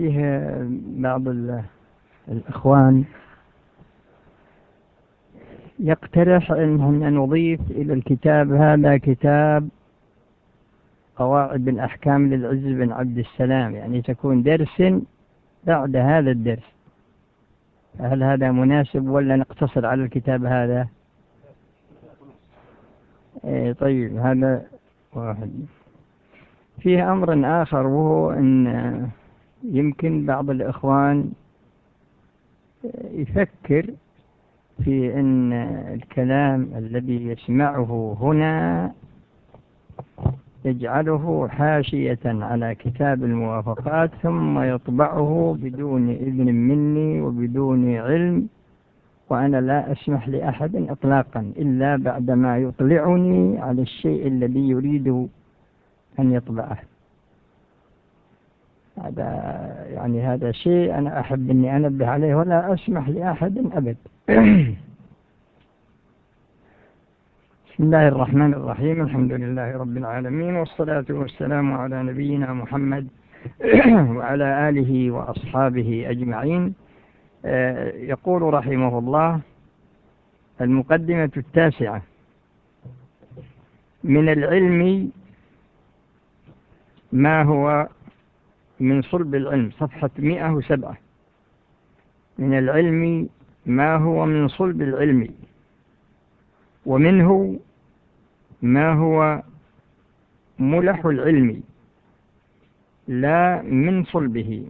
فيه بعض الإخوان يقترح أن نضيف إلى الكتاب هذا كتاب قواعد الأحكام للعز بن عبد السلام، يعني تكون درس بعد هذا الدرس. هل هذا مناسب ولا نقتصر على الكتاب هذا؟ طيب، هذا واحد. فيه أمر آخر، وهو أن يمكن بعض الإخوان يفكر في أن الكلام الذي يسمعه هنا يجعله حاشية على كتاب الموافقات ثم يطبعه بدون إذن مني وبدون علم، وأنا لا أسمح لأحد إطلاقا إلا بعدما يطلعني على الشيء الذي يريد أن يطبعه. هذا شيء أنا أحب أني أنبه عليه، ولا أسمح لأحد أبد. بسم الله الرحمن الرحيم، الحمد لله رب العالمين، والصلاة والسلام على نبينا محمد وعلى آله وأصحابه أجمعين. يقول رحمه الله: المقدمة التاسعة: من العلم ما هو من صلب العلم، صفحة 107. من العلم ما هو من صلب العلم، ومنه ما هو ملح العلم لا من صلبه،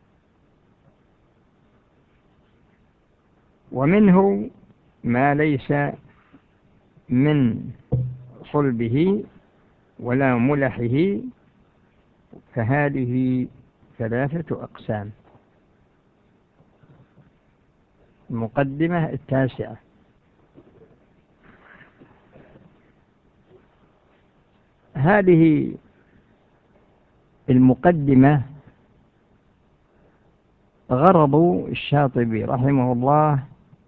ومنه ما ليس من صلبه ولا ملحه، فهذه ثلاثة أقسام. المقدمة التاسعة: هذه المقدمة غرض الشاطبي رحمه الله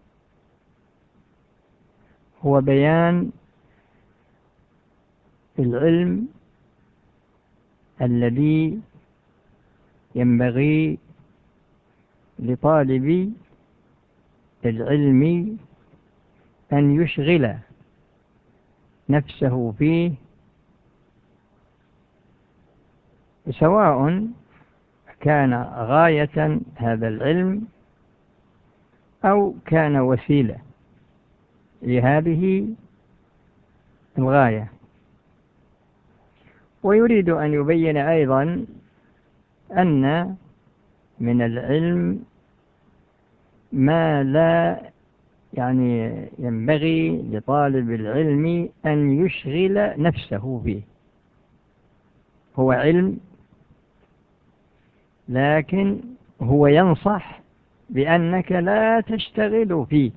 هو بيان العلم الذي ينبغي لطالب العلم أن يشغل نفسه فيه، سواء كان غاية هذا العلم أو كان وسيلة لهذه الغاية. ويريد أن يبين أيضا أن من العلم ما لا ينبغي لطالب العلم أن يشغل نفسه به. هو علم، لكن هو ينصح بأنك لا تشتغل فيه.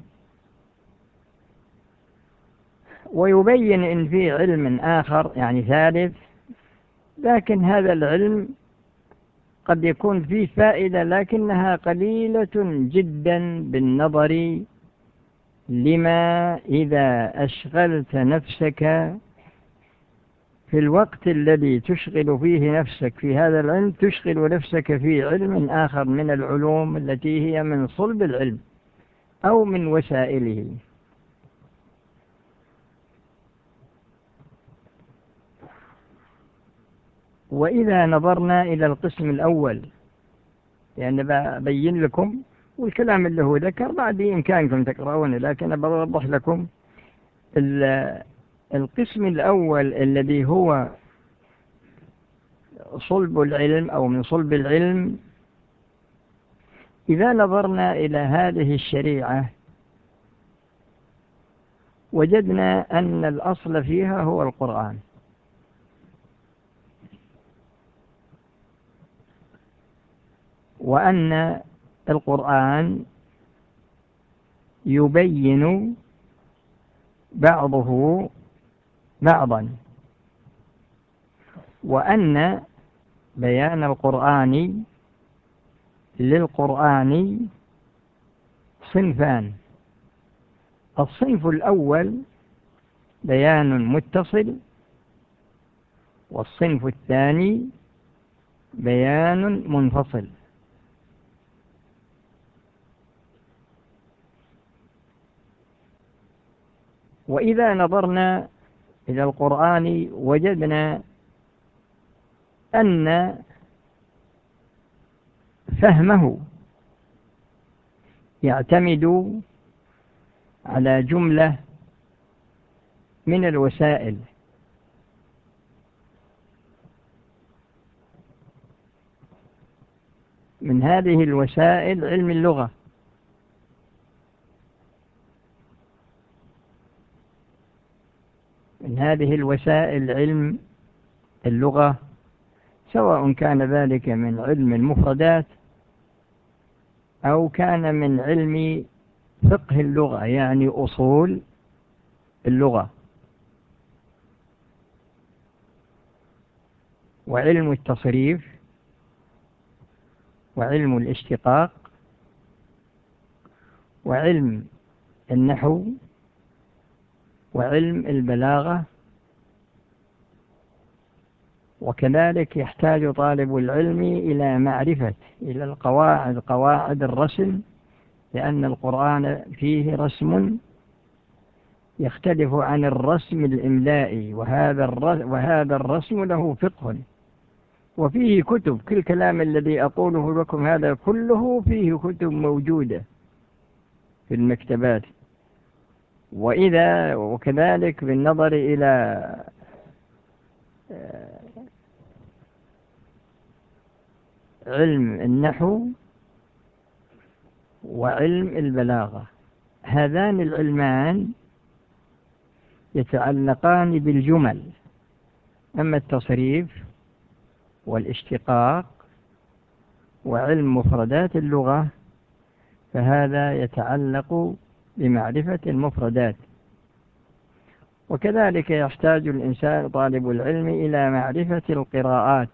ويبين إن في علم آخر ثالث، لكن هذا العلم قد يكون فيه فائدة لكنها قليلة جدا بالنظر لما إذا أشغلت نفسك في الوقت الذي تشغل فيه نفسك في هذا العلم تشغل نفسك في علم آخر من العلوم التي هي من صلب العلم أو من وسائله. وإذا نظرنا إلى القسم الأول، ببين لكم والكلام اللي هو ذكر بعد بإمكانكم تقرؤونه، لكن بوضح لكم القسم الأول الذي هو صلب العلم أو من صلب العلم. إذا نظرنا إلى هذه الشريعة وجدنا أن الأصل فيها هو القرآن، وأن القرآن يبين بعضه بعضا، وأن بيان القرآن للقرآن صنفان: الصنف الأول بيان متصل، والصنف الثاني بيان منفصل. وإذا نظرنا إلى القرآن وجدنا أن فهمه يعتمد على جملة من الوسائل، من هذه الوسائل علم اللغة، من هذه الوسائل علم اللغة، سواء كان ذلك من علم المفردات أو كان من علم فقه اللغة، يعني أصول اللغة، وعلم التصريف، وعلم الاشتقاق، وعلم النحو، وعلم البلاغة. وكذلك يحتاج طالب العلم إلى معرفة قواعد الرسم، لأن القرآن فيه رسم يختلف عن الرسم الإملائي، وهذا الرسم له فقه، وفيه كتب. كل كلام الذي أقوله لكم هذا كله فيه كتب موجودة في المكتبات. وكذلك بالنظر إلى علم النحو وعلم البلاغة، هذان العلمان يتعلقان بالجمل، أما التصريف والاشتقاق وعلم مفردات اللغة فهذا يتعلق بمعرفة المفردات. وكذلك يحتاج الإنسان طالب العلم إلى معرفة القراءات،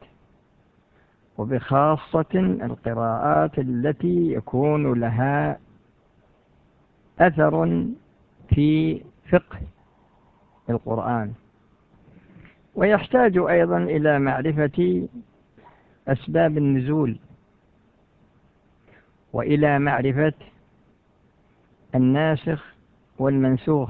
وبخاصة القراءات التي يكون لها أثر في فقه القرآن. ويحتاج أيضا إلى معرفة أسباب النزول، وإلى معرفة الناسخ والمنسوخ،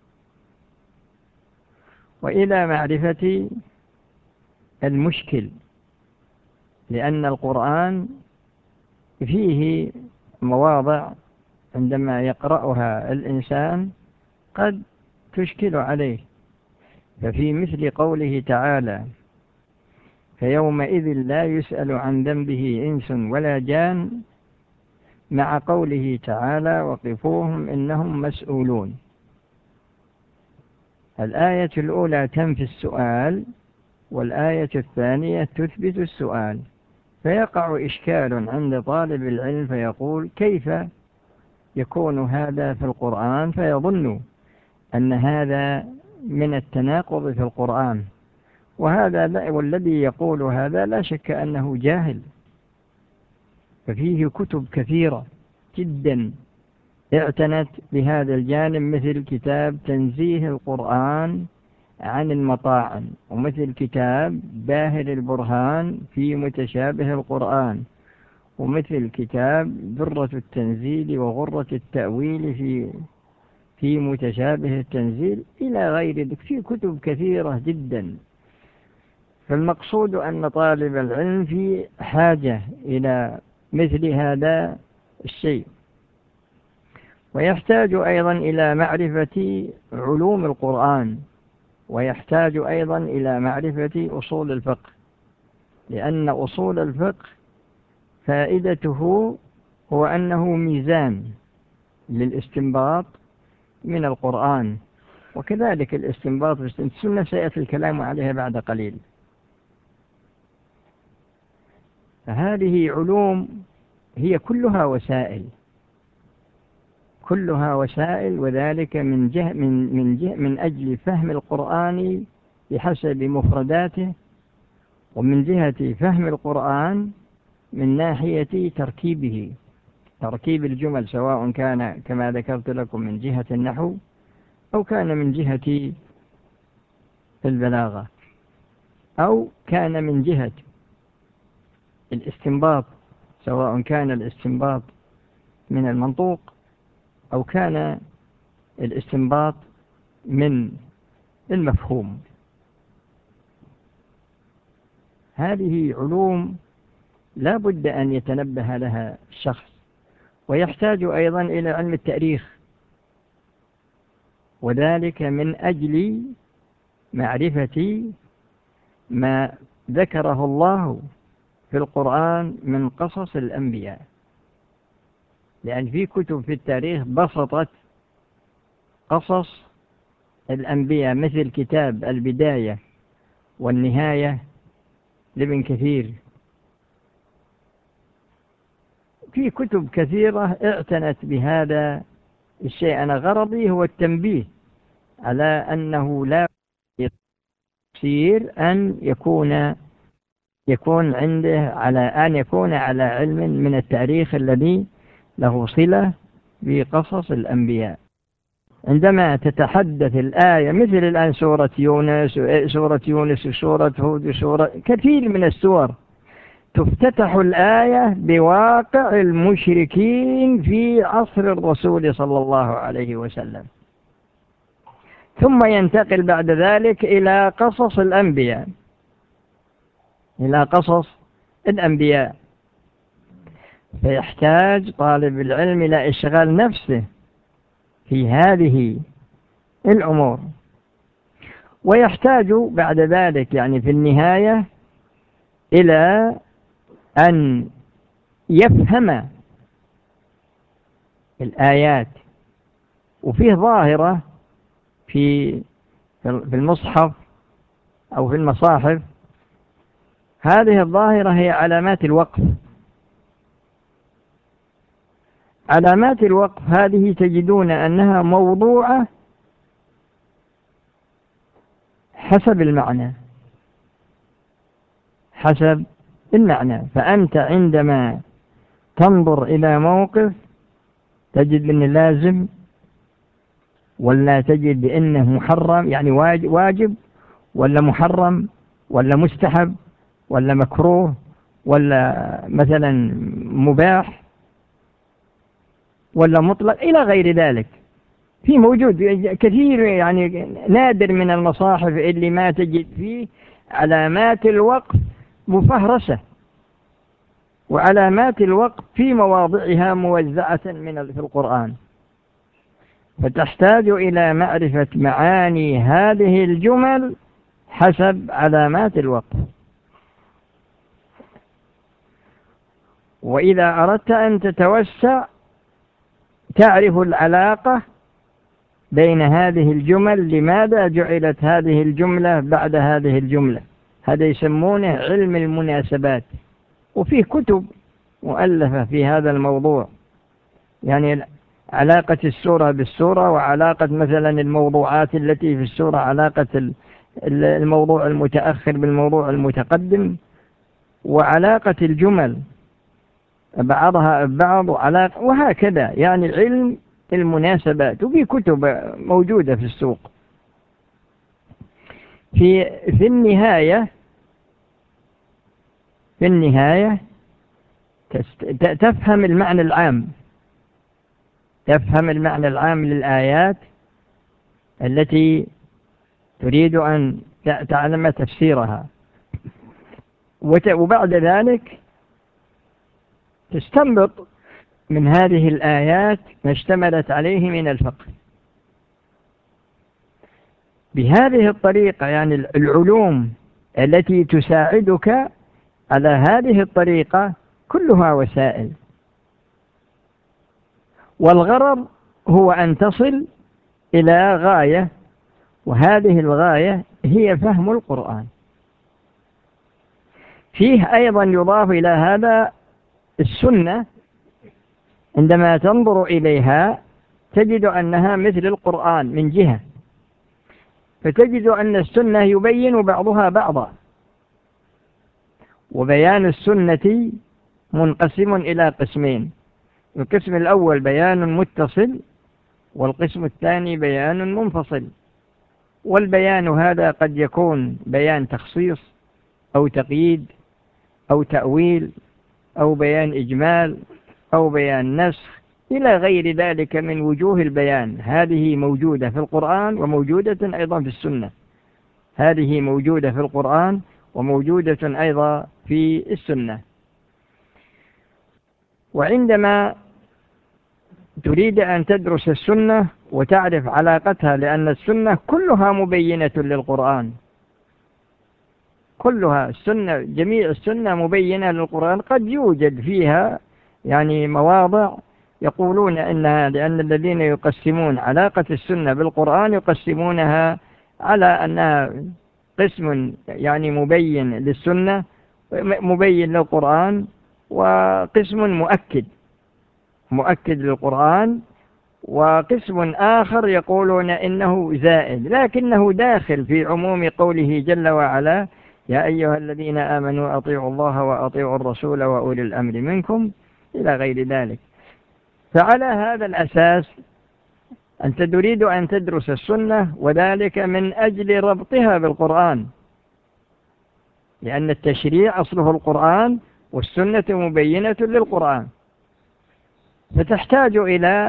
وإلى معرفة المشكل، لأن القرآن فيه مواضع عندما يقرأها الإنسان قد تشكل عليه، ففي مثل قوله تعالى: فيومئذ لا يسأل عن ذنبه إنس ولا جان، مع قوله تعالى: وقفوهم إنهم مسؤولون. الآية الأولى تنفي السؤال، والآية الثانية تثبت السؤال، فيقع إشكال عند طالب العلم فيقول: كيف يكون هذا في القرآن؟ فيظن أن هذا من التناقض في القرآن، والذي يقول هذا لا شك أنه جاهل. ففيه كتب كثيرة جدا اعتنت بهذا الجانب، مثل كتاب تنزيه القرآن عن المطاعن، ومثل كتاب باهر البرهان في متشابه القرآن، ومثل كتاب درة التنزيل وغرة التأويل في متشابه التنزيل، إلى غير ذلك. في كتب كثيرة جدا. فالمقصود أن طالب العلم في حاجة إلى مثل هذا الشيء. ويحتاج أيضا إلى معرفة علوم القرآن، ويحتاج أيضا إلى معرفة أصول الفقه، لأن أصول الفقه فائدته هو أنه ميزان للاستنباط من القرآن، وكذلك الاستنباط في السنة سيأتي الكلام عليها بعد قليل. فهذه علوم هي كلها وسائل، وذلك من أجل فهم القرآن بحسب مفرداته، ومن جهة فهم القرآن من ناحية تركيب الجمل، سواء كان كما ذكرت لكم من جهة النحو أو كان من جهة البلاغة أو كان من جهة الاستنباط، سواء كان الاستنباط من المنطوق أو كان الاستنباط من المفهوم. هذه علوم لا بد أن يتنبه لها الشخص، ويحتاج أيضا إلى علم التاريخ، وذلك من أجل معرفة ما ذكره الله في القرآن من قصص الأنبياء، لأن في كتب في التاريخ بسطت قصص الأنبياء، مثل كتاب البداية والنهاية لابن كثير. في كتب كثيرة اعتنت بهذا الشيء. أنا غرضي هو التنبيه على أنه لا يصير أن يكون عنده أن يكون على علم من التاريخ الذي له صلة بقصص الأنبياء. عندما تتحدث الآية مثل الآن سورة يونس وسورة هود وسورة كثير من السور، تفتتح الآية بواقع المشركين في عصر الرسول صلى الله عليه وسلم، ثم ينتقل بعد ذلك إلى قصص الأنبياء، فيحتاج طالب العلم إلى إشغال نفسه في هذه الأمور، ويحتاج بعد ذلك يعني في النهاية إلى أن يفهم الآيات. وفيه ظاهرة في المصحف أو في المصاحف، هذه الظاهرة هي علامات الوقف. علامات الوقف هذه تجدون أنها موضوعة حسب المعنى. فأنت عندما تنظر إلى موقف تجد أنه لازم، ولا تجد بأنه محرم يعني واجب، ولا محرم، ولا مستحب، ولا مكروه، ولا مثلا مباح، ولا مطلق إلى غير ذلك. في موجود كثير يعني نادر من المصاحف اللي ما تجد فيه علامات الوقف مفهرسة، وعلامات الوقف في مواضعها موزعة في القرآن. فتحتاج إلى معرفة معاني هذه الجمل حسب علامات الوقف. وإذا أردت أن تتوسع تعرف العلاقة بين هذه الجمل، لماذا جعلت هذه الجملة بعد هذه الجملة. هذا يسمونه علم المناسبات، وفيه كتب مؤلفة في هذا الموضوع، يعني علاقة السورة بالسورة، وعلاقة مثلا الموضوعات التي في السورة، علاقة الموضوع المتأخر بالموضوع المتقدم، وعلاقة الجمل بعضها ببعض، وهكذا يعني علم المناسبات. وفي كتب موجودة في السوق. في النهاية تفهم المعنى العام للآيات التي تريد أن تعلم تفسيرها، وبعد ذلك تستنبط من هذه الآيات ما اشتملت عليه من الفقه. بهذه الطريقة يعني العلوم التي تساعدك على هذه الطريقة كلها وسائل، والغرض هو أن تصل إلى غاية، وهذه الغاية هي فهم القرآن. فيه أيضا يضاف إلى هذا السنة، عندما تنظر إليها تجد أنها مثل القرآن من جهة، فتجد أن السنة يبين بعضها بعضا. وبيان السنة منقسم إلى قسمين: القسم الأول بيان متصل، والقسم الثاني بيان منفصل. والبيان هذا قد يكون بيان تخصيص أو تقييد أو تأويل أو بيان إجمال أو بيان نسخ إلى غير ذلك من وجوه البيان. هذه موجودة في القرآن وموجودة أيضا في السنة. هذه موجودة في القرآن وموجودة أيضا في السنة. وعندما تريد أن تدرس السنة وتعرف علاقتها، لأن السنة كلها مبينة للقرآن، كلها السنة، جميع السنة مبينة للقرآن. قد يوجد فيها يعني مواضع يقولون إنها، لأن الذين يقسمون علاقة السنة بالقرآن يقسمونها على أنها قسم يعني مبين للسنة مبين للقرآن، وقسم مؤكد للقرآن، وقسم آخر يقولون إنه زائد، لكنه داخل في عموم قوله جل وعلا: يا أيها الذين آمنوا أطيعوا الله وأطيعوا الرسول وأولي الأمر منكم، إلى غير ذلك. فعلى هذا الأساس أنت تريد أن تدرس السنة، وذلك من أجل ربطها بالقرآن، لأن التشريع أصله القرآن والسنة مبينة للقرآن. فتحتاج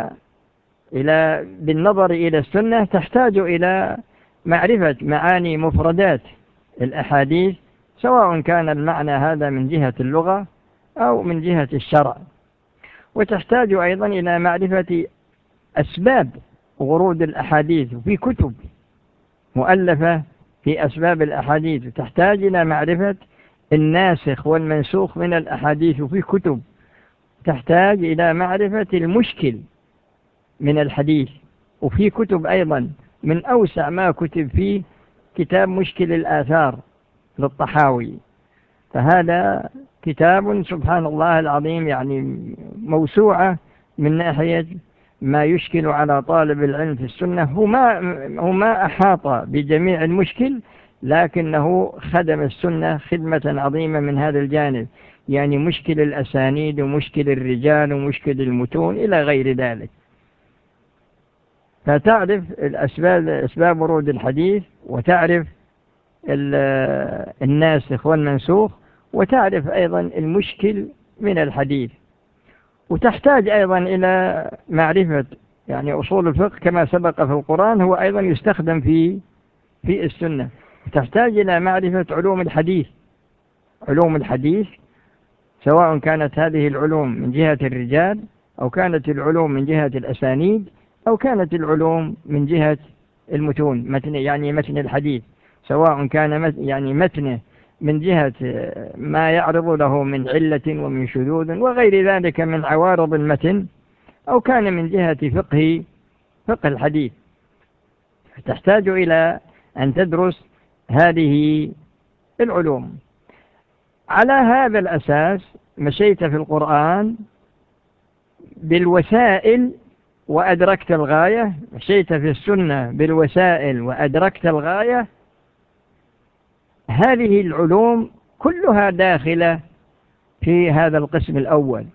بالنظر إلى السنة تحتاج إلى معرفة معاني مفردات الأحاديث، سواء كان المعنى هذا من جهة اللغة أو من جهة الشرع. وتحتاج أيضا إلى معرفة أسباب ورود الأحاديث، في كتب مؤلفة في أسباب الأحاديث. تحتاج إلى معرفة الناسخ والمنسوخ من الأحاديث في كتب. تحتاج إلى معرفة المشكل من الحديث، وفي كتب أيضا. من أوسع ما كتب فيه كتاب مشكل الآثار للطحاوي، فهذا كتاب سبحان الله العظيم يعني موسوعة من ناحية ما يشكل على طالب العلم في السنة. هو ما أحاط بجميع المشكل، لكنه خدم السنة خدمة عظيمة من هذا الجانب، يعني مشكل الأسانيد ومشكل الرجال ومشكل المتون إلى غير ذلك. فتعرف أسباب ورود الحديث، وتعرف الناسخ والمنسوخ، وتعرف أيضا المشكل من الحديث. وتحتاج أيضا إلى معرفة يعني أصول الفقه كما سبق في القرآن، هو أيضا يستخدم في السنة. تحتاج إلى معرفة علوم الحديث، سواء كانت هذه العلوم من جهة الرجال، أو كانت العلوم من جهة الأسانيد، أو كانت العلوم من جهة المتون، متن الحديث، سواء كان يعني متنه من جهة ما يعرض له من علة ومن شذوذ وغير ذلك من عوارض المتن، أو كان من جهة فقه الحديث. تحتاج إلى أن تدرس هذه العلوم. على هذا الأساس مشيت في القرآن بالوسائل وأدركت الغاية، مشيت في السنة بالوسائل وأدركت الغاية. هذه العلوم كلها داخلة في هذا القسم الأول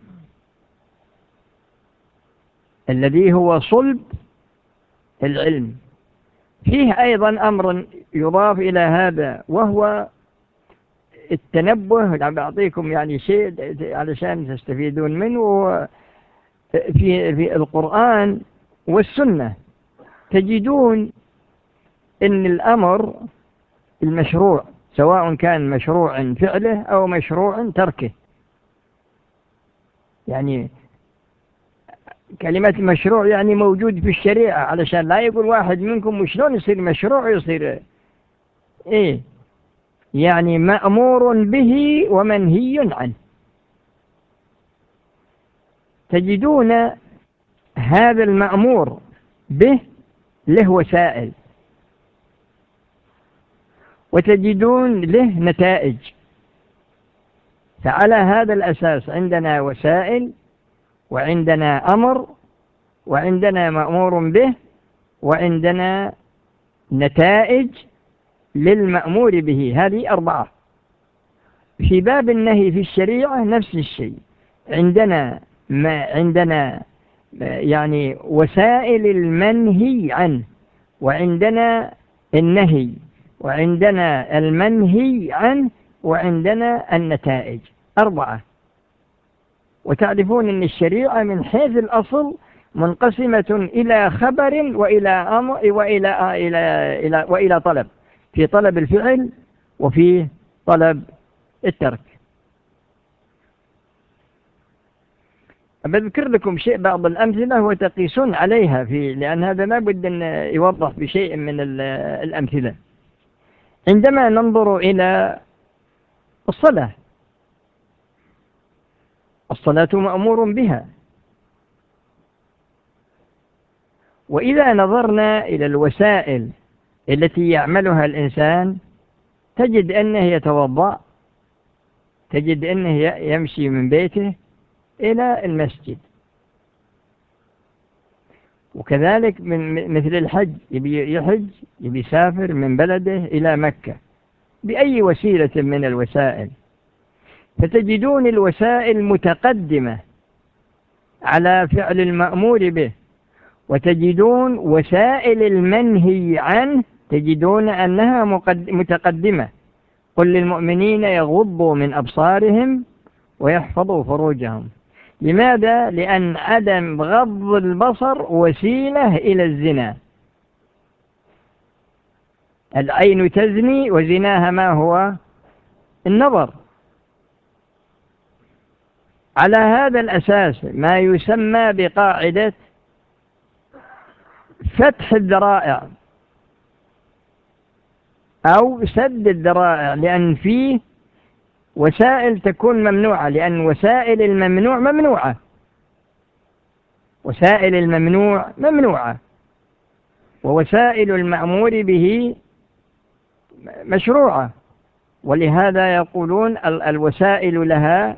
الذي هو صلب العلم. فيه أيضا أمر يضاف إلى هذا، وهو التنبه. بعطيكم يعني شيء علشان تستفيدون منه. في القرآن والسنة تجدون أن الأمر المشروع، سواء كان مشروع فعله أو مشروع تركه، يعني كلمة مشروع يعني موجود في الشريعة، علشان لا يقول واحد منكم شلون يصير مشروع، يصير إيه، يعني مأمور به ومنهي عنه. تجدون هذا المأمور به له وسائل، وتجدون له نتائج. فعلى هذا الأساس عندنا وسائل، وعندنا أمر، وعندنا مأمور به، وعندنا نتائج للمأمور به. هذه 4. في باب النهي في الشريعة نفس الشيء، عندنا يعني وسائل المنهي عنه، وعندنا النهي، وعندنا المنهي عنه، وعندنا النتائج. 4. وتعرفون أن الشريعة من حيث الأصل منقسمة إلى خبر وإلى أمر وإلى طلب، في طلب الفعل وفي طلب الترك. بذكر لكم بعض الأمثلة وتقيسون عليها لأن هذا لا بد أن يوضح بشيء من الأمثلة. عندما ننظر إلى الصلاة مأمور بها، وإذا نظرنا إلى الوسائل التي يعملها الإنسان تجد أنه يتوضأ، تجد أنه يمشي من بيته إلى المسجد، وكذلك مثل الحج، يحج يسافر من بلده إلى مكة بأي وسيلة من الوسائل، فتجدون الوسائل متقدمة على فعل المأمور به، وتجدون وسائل المنهي عنه تجدون أنها متقدمة. قل للمؤمنين يغضوا من أبصارهم ويحفظوا فروجهم. لماذا؟ لأن عدم غض البصر وسيلة إلى الزنا. العين تزني وزناها ما هو؟ النظر. على هذا الأساس ما يسمى بقاعدة فتح الذرائع أو سد الذرائع، لأن فيه وسائل تكون ممنوعة، لأن وسائل الممنوع ممنوعة، وسائل الممنوع ممنوعة، ووسائل المأمور به مشروعة. ولهذا يقولون الوسائل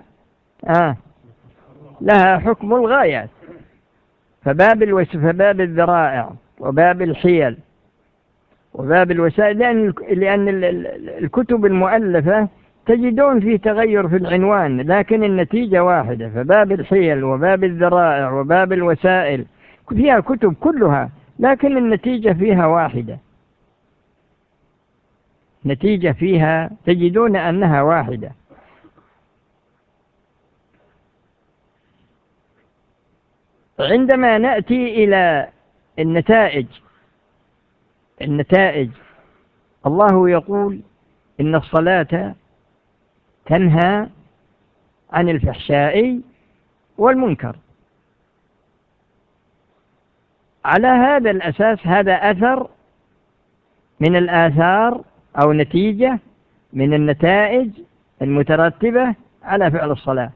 لها حكم الغايات. فباب الذرائع وباب الحيل وباب الوسائل، لأن الكتب المؤلفة تجدون فيه تغير في العنوان لكن النتيجة واحدة. فباب الحيل وباب الذرائع وباب الوسائل فيها كتب كلها لكن النتيجة فيها واحدة، نتيجة فيها تجدون أنها واحدة. عندما نأتي إلى النتائج، الله يقول إن الصلاة تنهى عن الفحشاء والمنكر. على هذا الأساس هذا أثر من الآثار أو نتيجة من النتائج المترتبة على فعل الصلاة.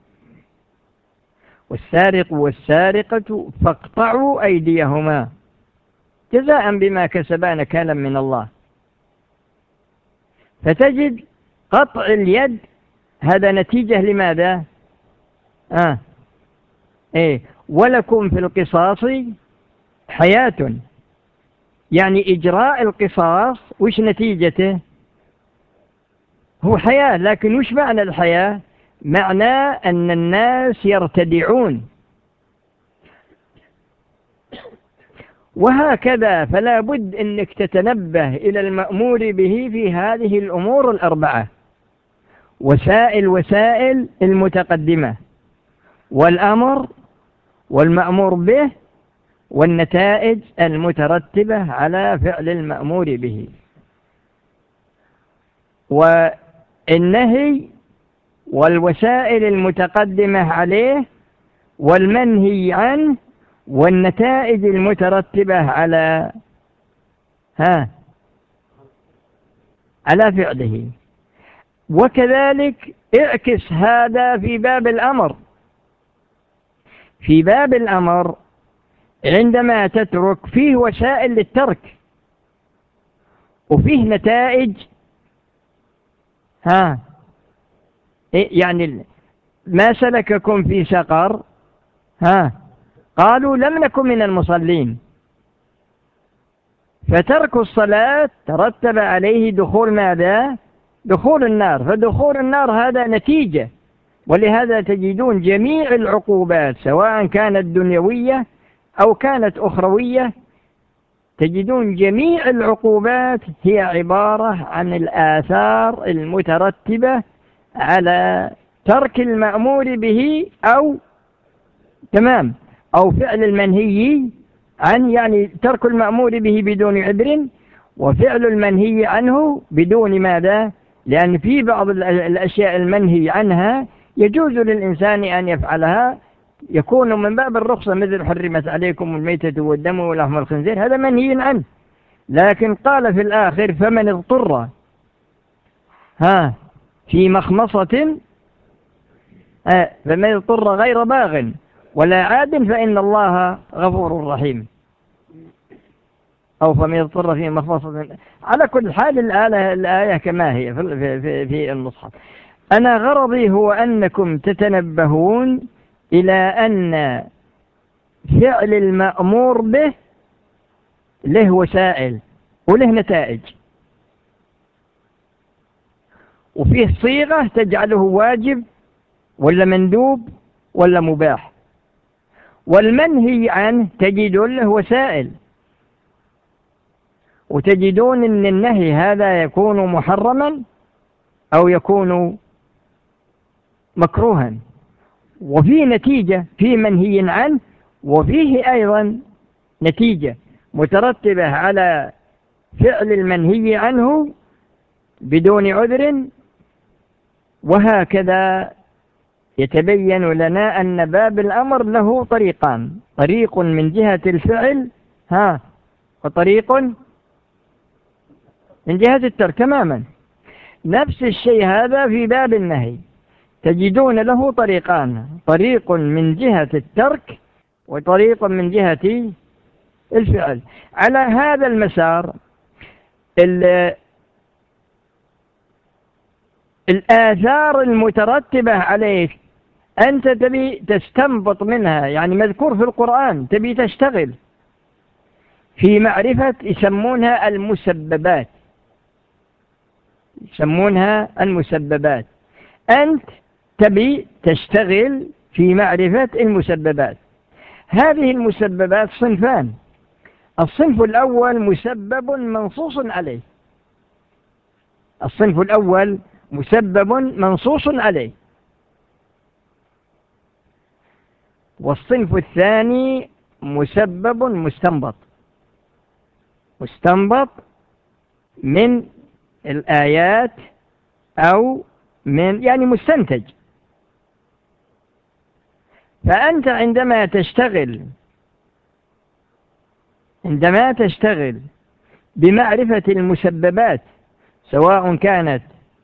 والسارق والسارقة فاقطعوا أيديهما جزاء بما كسبا نكالا من الله. فتجد قطع اليد هذا نتيجة لماذا؟ ولكم في القصاص حياة، يعني إجراء القصاص وش نتيجته؟ هو حياة، لكن وش معنى الحياة؟ معناه أن الناس يرتدعون. وهكذا فلا بد أنك تتنبه إلى المأمور به في هذه الأمور الأربعة: وسائل المتقدمة، والأمر، والمأمور به، والنتائج المترتبة على فعل المأمور به. والنهي والوسائل المتقدمة عليه والمنهي عنه والنتائج المترتبة على فعله. وكذلك اعكس هذا في باب الأمر. في باب الأمر عندما تترك فيه وسائل للترك وفيه نتائج. يعني ما سلككم في سقر؟ قالوا لم نكن من المصلين. فترك الصلاة ترتب عليه دخول ماذا؟ دخول النار. فدخول النار هذا نتيجة. ولهذا تجدون جميع العقوبات سواء كانت دنيوية أو كانت أخروية، تجدون جميع العقوبات هي عبارة عن الآثار المترتبة على ترك المأمور به أو تمام أو فعل المنهي عن، يعني ترك المأمور به بدون عذر، وفعل المنهي عنه بدون ماذا؟ لأن في بعض الأشياء المنهي عنها يجوز للإنسان أن يفعلها، يكون من باب الرخصة، مثل حرمت عليكم الميتة والدم ولحم الخنزير، هذا منهي عنه. لكن قال في الآخر فمن اضطر في مخمصة فمن اضطر غير باغ ولا عاد فإن الله غفور رحيم، أو فمن اضطر في مخمصة. على كل حال الآية كما هي في المصحف. أنا غرضي هو أنكم تتنبهون إلى أن فعل المأمور به له وسائل وله نتائج، وفيه صيغة تجعله واجب ولا مندوب ولا مباح، والمنهي عنه تجدون له وسائل، وتجدون أن النهي هذا يكون محرما أو يكون مكروها، وفيه نتيجة في منهي عنه، وفيه أيضا نتيجة مترتبة على فعل المنهي عنه بدون عذر. وهكذا يتبين لنا أن باب الأمر له طريقان، طريق من جهة الفعل وطريق من جهة الترك تماما. نفس الشيء هذا في باب النهي، تجدون له طريقان، طريق من جهة الترك وطريق من جهة الفعل. على هذا المسار الآثار المترتبة عليك أنت تبي تستنبط منها، يعني مذكور في القرآن، تبي تشتغل في معرفة، يسمونها المسببات، يسمونها المسببات. أنت تبي تشتغل في معرفة المسببات. هذه المسببات صنفان. الصنف الأول مسبب منصوص عليه، الصنف الأول مسبب منصوص عليه. والصنف الثاني مسبب مستنبط، مستنبط من الآيات أو من، يعني مستنتج. فأنت عندما تشتغل بمعرفة المسببات، سواء كانت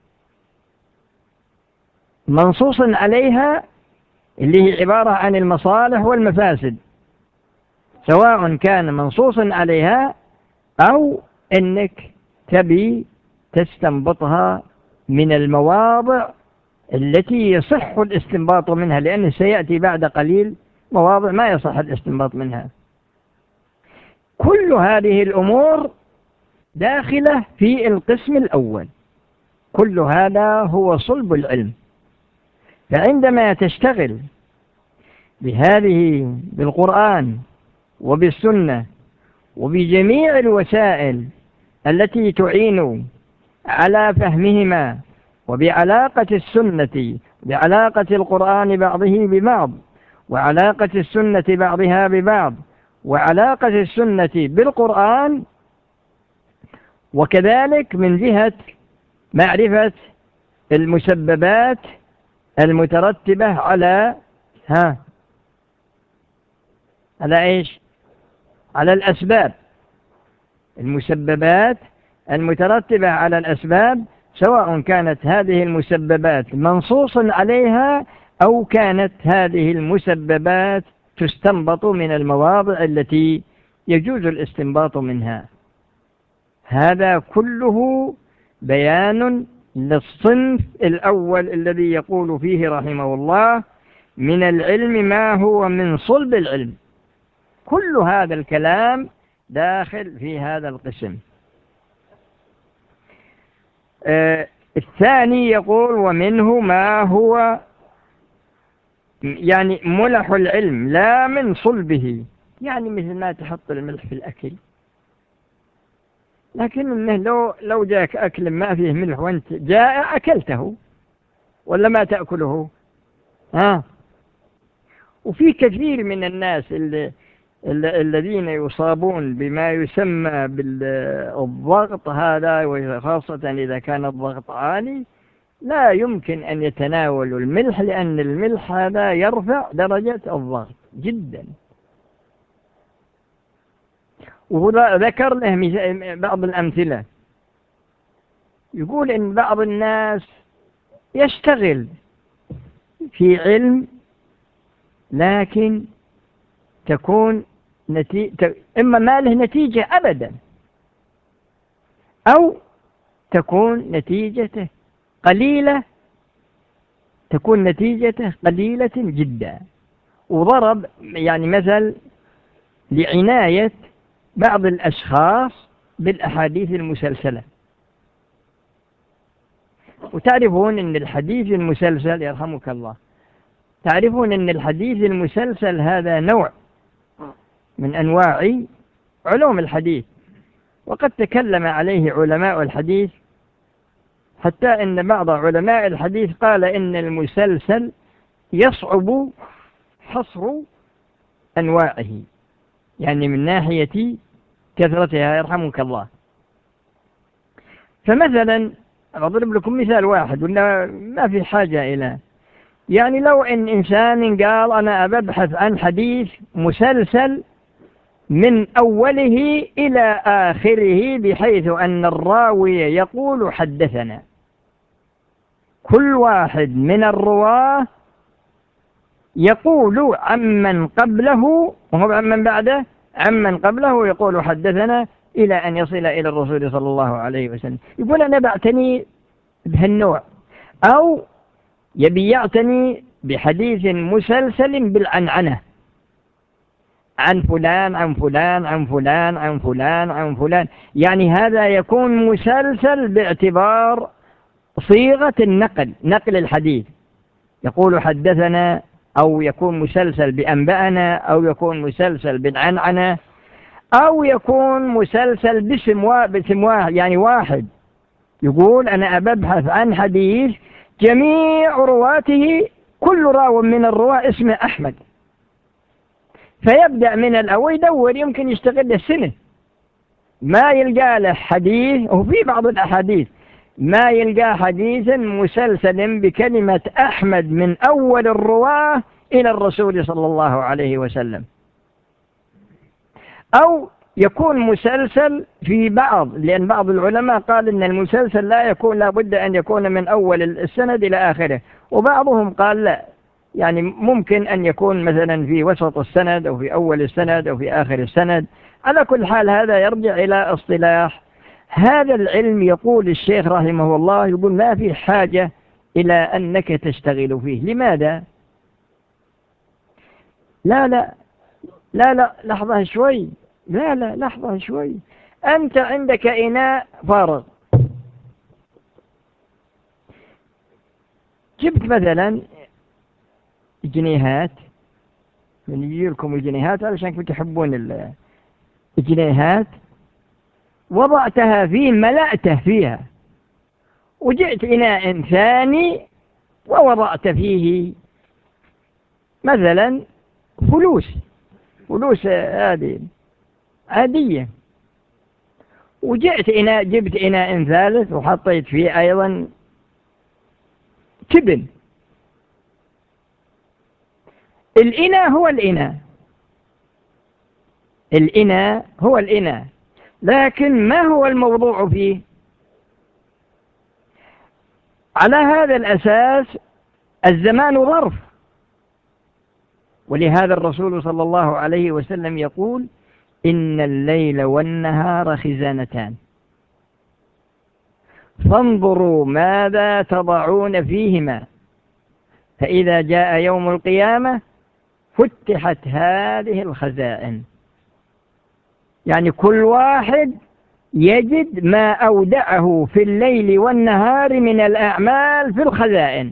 منصوص عليها اللي هي عبارة عن المصالح والمفاسد، سواء كان منصوص عليها أو أنك تبي تستنبطها من المواضع التي يصح الاستنباط منها، لأنه سيأتي بعد قليل مواضع ما يصح الاستنباط منها. كل هذه الأمور داخلة في القسم الأول، كل هذا هو صلب العلم. فعندما تشتغل بالقرآن وبالسنة وبجميع الوسائل التي تعين على فهمهما، وبعلاقة السنة، بعلاقة القرآن بعضه ببعض، وعلاقة السنة بعضها ببعض، وعلاقة السنة بالقرآن، وكذلك من جهة معرفة المسببات المترتبة على إيش؟ على الأسباب. المسببات المترتبة على الأسباب، سواء كانت هذه المسببات منصوص عليها أو كانت هذه المسببات تستنبط من المواضع التي يجوز الاستنباط منها. هذا كله بيان للصنف الأول الذي يقول فيه رحمه الله من العلم ما هو من صلب العلم. كل هذا الكلام داخل في هذا القسم. الثاني يقول ومنه ما هو يعني ملح العلم لا من صلبه، يعني مثل ما تحط الملح في الأكل، لكن إنه لو جاءك أكل ما فيه ملح وأنت جائع أكلته، ولا ما تأكله؟ وفي كثير من الناس الذين يصابون بما يسمى بالضغط هذا، وخاصة إذا كان الضغط عالي، لا يمكن أن يتناولوا الملح، لأن الملح هذا يرفع درجة الضغط جدا. وذكر له بعض الأمثلة، يقول إن بعض الناس يشتغل في علم لكن تكون إما ما له نتيجة أبدا، أو تكون نتيجته قليلة، تكون نتيجته قليلة جدا. وضرب يعني مثل لعناية بعض الأشخاص بالأحاديث المسلسلة. وتعرفون أن الحديث المسلسل، يرحمك الله، تعرفون أن الحديث المسلسل هذا نوع من أنواع علوم الحديث، وقد تكلم عليه علماء الحديث، حتى أن بعض علماء الحديث قال إن المسلسل يصعب حصر أنواعه، يعني من ناحية كثرتها، يرحمك الله. فمثلا أضرب لكم مثال واحد، ولا ما في حاجة إلى، يعني لو إن إنسان قال أنا أبحث عن حديث مسلسل من أوله إلى آخره، بحيث أن الراوي يقول حدثنا، كل واحد من الرواة يقول عمن قبله وهو عمن بعده، عمن قبله يقول حدثنا، إلى أن يصل إلى الرسول صلى الله عليه وسلم. يقول أنا بعتني بهالنوع، أو يبي يعتني بحديث مسلسل بالعنعنة، عن فلان عن فلان عن فلان عن فلان عن فلان، يعني هذا يكون مسلسل باعتبار صيغة النقل، نقل الحديث، يقول حدثنا، أو يكون مسلسل بأنبأنا، أو يكون مسلسل بالعنعنة، أو يكون مسلسل باسم واحد، يعني واحد يقول أنا أبحث عن حديث جميع رواته، كل راو من الرواة اسمه أحمد، فيبدأ من الأول يدور، يمكن يشتغل السنة ما يلقى له حديث، وفي بعض الأحاديث ما يلقى حديثا مسلسل بكلمة أحمد من أول الرواة إلى الرسول صلى الله عليه وسلم. أو يكون مسلسل في بعض، لأن بعض العلماء قال إن المسلسل لا يكون، لا بد أن يكون من أول السند إلى آخره، وبعضهم قال لا، يعني ممكن أن يكون مثلا في وسط السند، أو في أول السند، أو في آخر السند. على كل حال هذا يرجع إلى اصطلاح هذا العلم. يقول الشيخ رحمه الله، يقول ما في حاجة إلى أنك تشتغل فيه. لماذا؟ لا لحظة شوي، لا لحظة شوي، أنت عندك إناء فارغ، جبت مثلا جنيهات، من يجي لكم الجنيهات علشان كنتم تحبون الجنيهات، وضعتها فيه، ملأته فيها، وجئت إناء ثاني ووضعت فيه مثلا فلوس هذه عادية، وجئت جبت إناء ثالث وحطيت فيه أيضا تبن. الإناء هو الإناء، لكن ما هو الموضوع فيه؟ على هذا الأساس الزمان ظرف، ولهذا الرسول صلى الله عليه وسلم يقول إن الليل والنهار خزانتان، فانظروا ماذا تضعون فيهما، فإذا جاء يوم القيامة فتحت هذه الخزائن. يعني كل واحد يجد ما أودعه في الليل والنهار من الأعمال في الخزائن،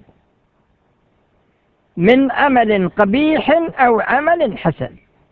من عمل قبيح أو عمل حسن.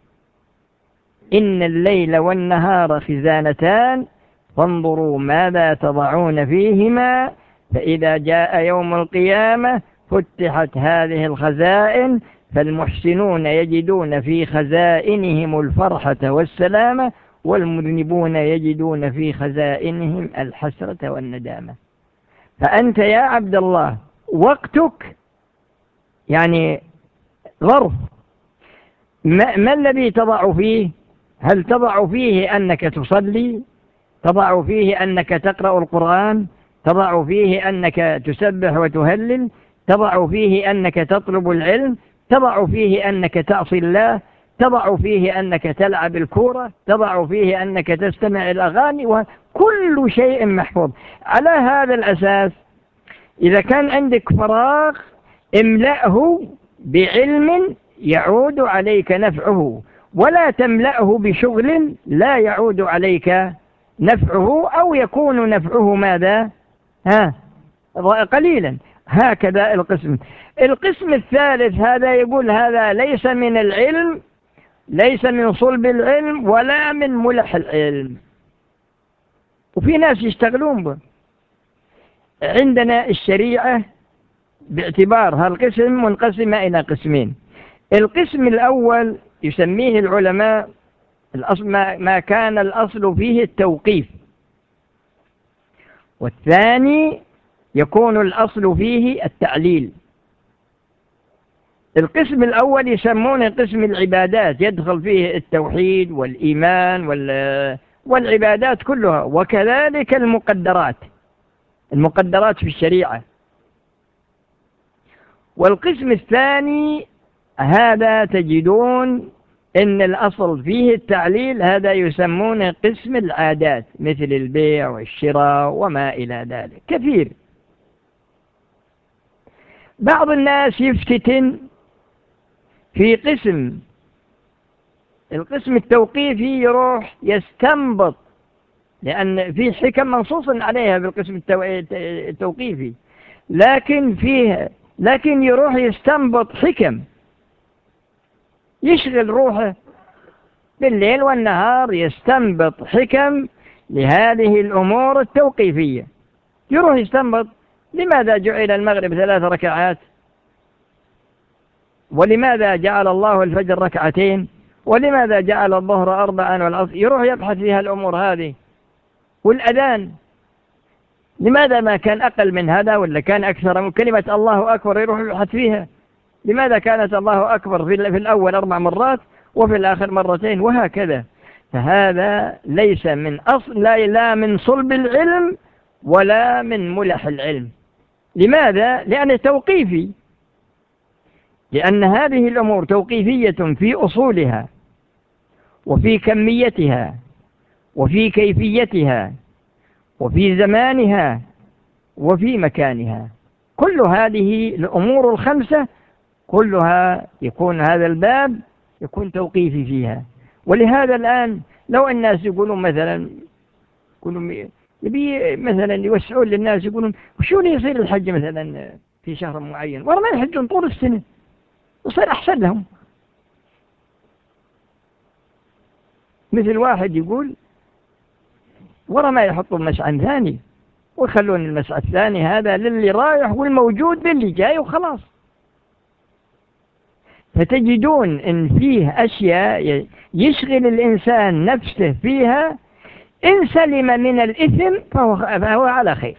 إن الليل والنهار خزانتان فانظروا ماذا تضعون فيهما، فإذا جاء يوم القيامة فتحت هذه الخزائن، فالمحسنون يجدون في خزائنهم الفرحة والسلامة، والمذنبون يجدون في خزائنهم الحسرة والندامة. فأنت يا عبد الله وقتك يعني ظرف، ما الذي تضع فيه؟ هل تضع فيه أنك تصلي؟ تضع فيه أنك تقرأ القرآن؟ تضع فيه أنك تسبح وتهلل؟ تضع فيه أنك تطلب العلم؟ تضع فيه أنك تعصي الله؟ تضع فيه أنك تلعب الكورة؟ تضع فيه أنك تستمع الأغاني؟ وكل شيء محفوظ. على هذا الأساس إذا كان عندك فراغ املأه بعلم يعود عليك نفعه، ولا تملأه بشغل لا يعود عليك نفعه، أو يكون نفعه ماذا؟ قليلا. هكذا القسم. القسم الثالث هذا يقول هذا ليس من العلم، ليس من صلب العلم ولا من ملح العلم، وفي ناس يشتغلون به. عندنا الشريعة باعتبار هالقسم منقسمة إلى قسمين. القسم الأول يسميه العلماء الأصل ما كان الأصل فيه التوقيف، والثاني يكون الأصل فيه التعليل. القسم الأول يسمونه قسم العبادات، يدخل فيه التوحيد والإيمان والعبادات كلها، وكذلك المقدرات في الشريعة. والقسم الثاني هذا تجدون إن الأصل فيه التعليل، هذا يسمونه قسم العادات، مثل البيع والشراء وما إلى ذلك كثير. بعض الناس يفتتن في القسم التوقيفي، يروح يستنبط، لأن في حكم منصوص عليها بالقسم التوقيفي، لكن يروح يستنبط حكم، يشغل روحه بالليل والنهار يستنبط حكم لهذه الأمور التوقيفية. يروح يستنبط لماذا جعل المغرب 3 ركعات، ولماذا جعل الله الفجر 2 ركعات، ولماذا جعل الظهر 4 والعصر. يروح يبحث فيها الأمور هذه. والأذان لماذا ما كان أقل من هذا ولا كان أكثر من كلمة الله أكبر، يروح يبحث فيها. لماذا كانت الله أكبر في الأول 4 مرات وفي الآخر 2 مرات، وهكذا. فهذا ليس من أصل، لا من صلب العلم ولا من ملح العلم. لماذا؟ لأنه توقيفي، لأن هذه الأمور توقيفية في أصولها وفي كميتها وفي كيفيتها وفي زمانها وفي مكانها. كل هذه الأمور الخمسة كلها يكون هذا الباب يكون توقيفي فيها. ولهذا الآن لو الناس يقولون مثلا يبي مثلا يوسعون للناس، يقولون وشو اللي يصير الحج مثلا في شهر معين، ورا ما يحجون طول السنة، يصير أحسن لهم. مثل واحد يقول ورا ما يحطوا مسعى ثاني ويخلون المسعى الثاني هذا للي رايح والموجود للي جاي وخلاص. فتجدون إن فيه أشياء يشغل الإنسان نفسه فيها، إن سلم من الإثم فهو على خير،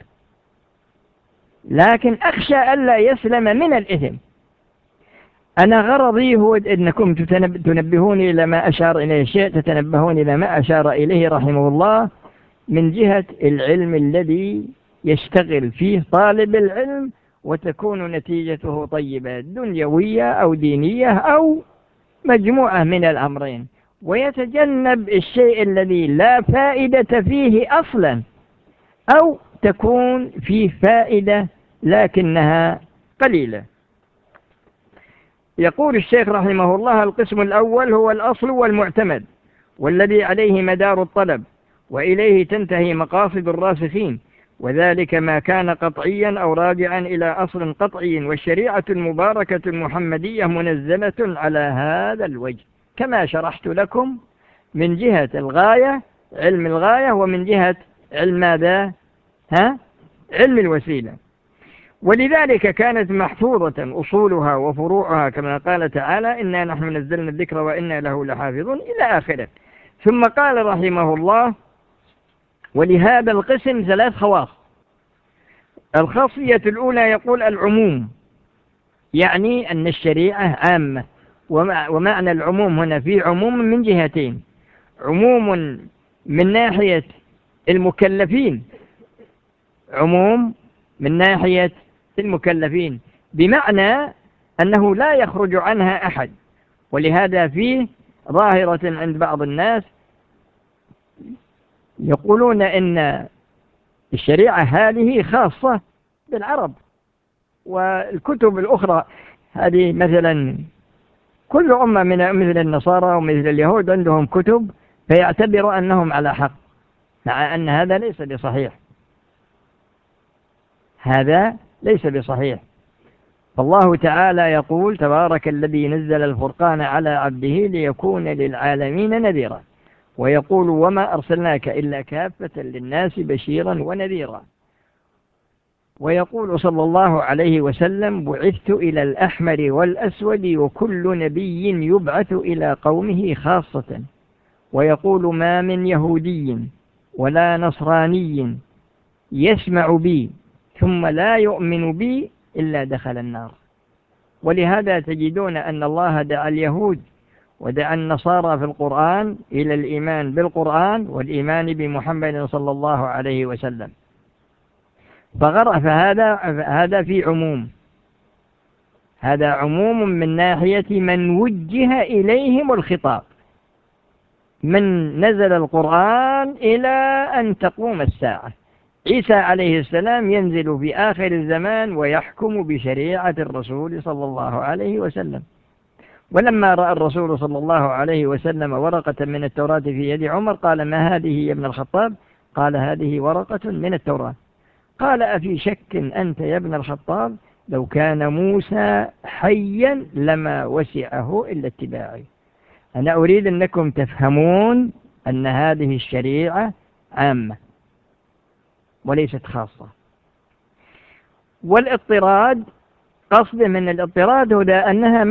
لكن أخشى ألا يسلم من الإثم. أنا غرضي هو أنكم تنبهوني إلى ما أشار إليه الشيء، تتنبهون إلى ما أشار إليه رحمه الله من جهة العلم الذي يشتغل فيه طالب العلم، وتكون نتيجته طيبة دنيوية أو دينية أو مجموعة من الأمرين، ويتجنب الشيء الذي لا فائدة فيه أصلا، أو تكون فيه فائدة لكنها قليلة. يقول الشيخ رحمه الله: القسم الأول هو الأصل والمعتمد، والذي عليه مدار الطلب، وإليه تنتهي مقاصد الراسخين، وذلك ما كان قطعيا أو راجعا إلى أصل قطعي، والشريعة المباركة المحمدية منزلة على هذا الوجه، كما شرحت لكم من جهة الغاية علم الغاية، ومن جهة علم ماذا؟ علم الوسيلة. ولذلك كانت محفوظة أصولها وفروعها كما قال تعالى إنا نحن نزلنا الذكر وإنا له لحافظون إلى آخره. ثم قال رحمه الله ولهذا القسم 3 خواص. الخاصية الأولى يقول العموم، يعني أن الشريعة عامة، ومعنى العموم هنا في عموم من جهتين: عموم من ناحية المكلفين، عموم من ناحية المكلفين بمعنى أنه لا يخرج عنها أحد. ولهذا فيه ظاهرة عند بعض الناس يقولون إن الشريعة هذه خاصة بالعرب، والكتب الأخرى هذه مثلا كل أمة من مثل النصارى ومثل اليهود عندهم كتب، فيعتبر أنهم على حق، مع أن هذا ليس بصحيح. هذا ليس بصحيح. فالله تعالى يقول تبارك الذي نزل الفرقان على عبده ليكون للعالمين نذيرا، ويقول وما أرسلناك إلا كافة للناس بشيرا ونذيرا، ويقول صلى الله عليه وسلم بعثت إلى الأحمر والأسود وكل نبي يبعث إلى قومه خاصة، ويقول ما من يهودي ولا نصراني يسمع بي ثم لا يؤمن بي إلا دخل النار. ولهذا تجدون أن الله دعا اليهود ودعا النصارى في القرآن إلى الإيمان بالقرآن والإيمان بمحمد صلى الله عليه وسلم. فهذا في عموم، هذا عموم من ناحية من وجه إليهم الخطاب، من نزل القرآن إلى أن تقوم الساعة. عيسى عليه السلام ينزل في آخر الزمان ويحكم بشريعة الرسول صلى الله عليه وسلم. ولما رأى الرسول صلى الله عليه وسلم ورقة من التوراة في يد عمر قال ما هذه يا ابن الخطاب؟ قال هذه ورقة من التوراة. قال أفي شك أنت يا ابن الخطاب؟ لو كان موسى حيا لما وسعه إلا اتباعي. أنا أريد أنكم تفهمون أن هذه الشريعة عامة وليست خاصة. والاضطراد، قصد من الاضطراد هو أنها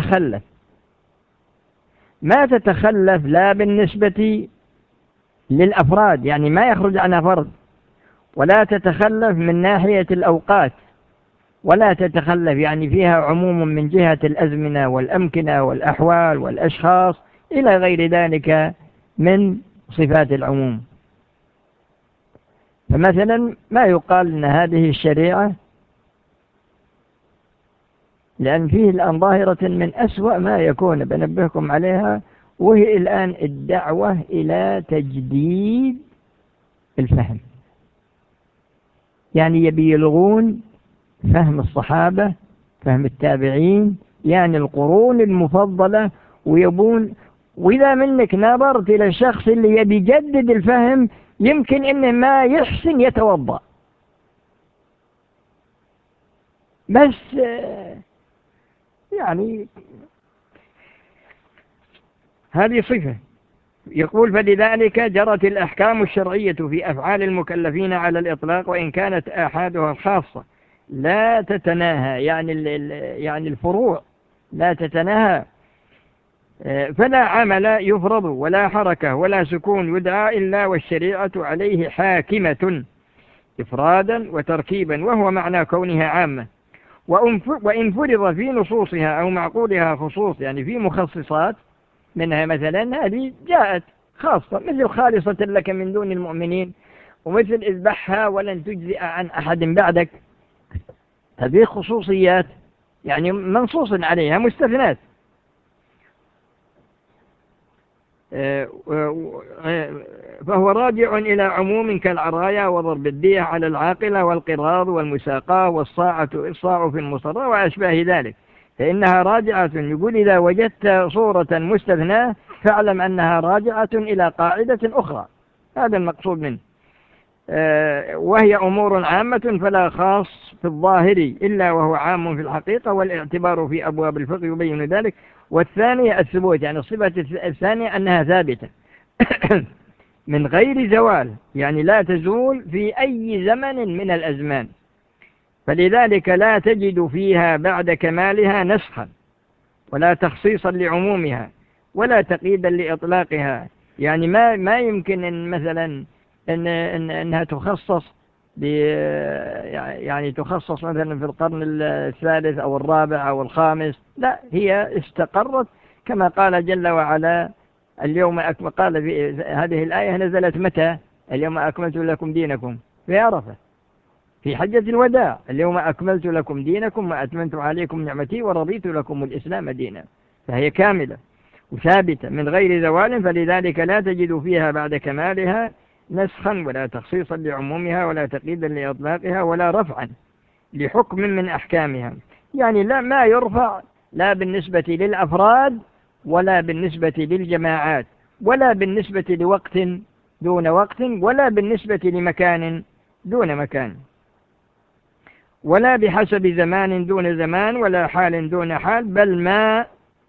ما تتخلف لا بالنسبة للأفراد، يعني ما يخرج عنها فرد، ولا تتخلف من ناحية الأوقات، ولا تتخلف يعني فيها عموم من جهة الأزمنة والأمكنة والأحوال والأشخاص إلى غير ذلك من صفات العموم. فمثلا ما يقال أن هذه الشريعة، لأن فيه الآن ظاهرة من أسوأ ما يكون بنبهكم عليها، وهي الآن الدعوة إلى تجديد الفهم، يعني يبي يلغون فهم الصحابة، فهم التابعين، يعني القرون المفضلة، ويبون. وإذا منك نظرت إلى الشخص اللي يبي يجدد الفهم يمكن إنه ما يحسن يتوضأ، بس يعني هذه صفة. يقول فلذلك جرت الأحكام الشرعية في أفعال المكلفين على الإطلاق، وإن كانت آحادها الخاصة لا تتناهى، يعني الفروع لا تتناهى. فلا عمل يفرض ولا حركة ولا سكون يدعى إلا والشريعة عليه حاكمة إفرادا وتركيبا، وهو معنى كونها عامة. وإن فرض في نصوصها أو معقولها خصوص، يعني في مخصصات منها مثلا هذه جاءت خاصة، مثل خالصة لك من دون المؤمنين، ومثل اذبحها ولن تجزئ عن أحد بعدك. هذه خصوصيات يعني منصوص عليها، مستثنات. فهو راجع إلى عموم كالعرايا وضرب الدية على العاقلة والقراض والمساقاة والصاع في المصرى وأشباه ذلك، فإنها راجعة. يقول إذا وجدت صورة مستثناة فاعلم أنها راجعة إلى قاعدة أخرى، هذا المقصود منه. وهي أمور عامة فلا خاص في الظاهر إلا وهو عام في الحقيقة، والاعتبار في أبواب الفقه يبين ذلك. والثانية الثبوت، يعني الصفة الثانية أنها ثابتة من غير زوال، يعني لا تزول في أي زمن من الأزمان. فلذلك لا تجد فيها بعد كمالها نسخا ولا تخصيصا لعمومها ولا تقييدا لإطلاقها. يعني ما يمكن أن مثلا أنها تخصص يعني تخصص مثلا في القرن الثالث أو الرابع أو الخامس، لا، هي استقرت كما قال جل وعلا اليوم قال في هذه الآية نزلت متى؟ اليوم أكملت لكم دينكم في عرفة في حجة الوداع، اليوم أكملت لكم دينكم وأتممت عليكم نعمتي ورضيت لكم الإسلام دينا، فهي كاملة وثابتة من غير زوال. فلذلك لا تجد فيها بعد كمالها نسخا ولا تخصيصا لعمومها ولا تقييدا لإطلاقها ولا رفعا لحكم من أحكامها. يعني لا، ما يرفع لا بالنسبة للأفراد ولا بالنسبة للجماعات ولا بالنسبة لوقت دون وقت ولا بالنسبة لمكان دون مكان ولا بحسب زمان دون زمان ولا حال دون حال، بل ما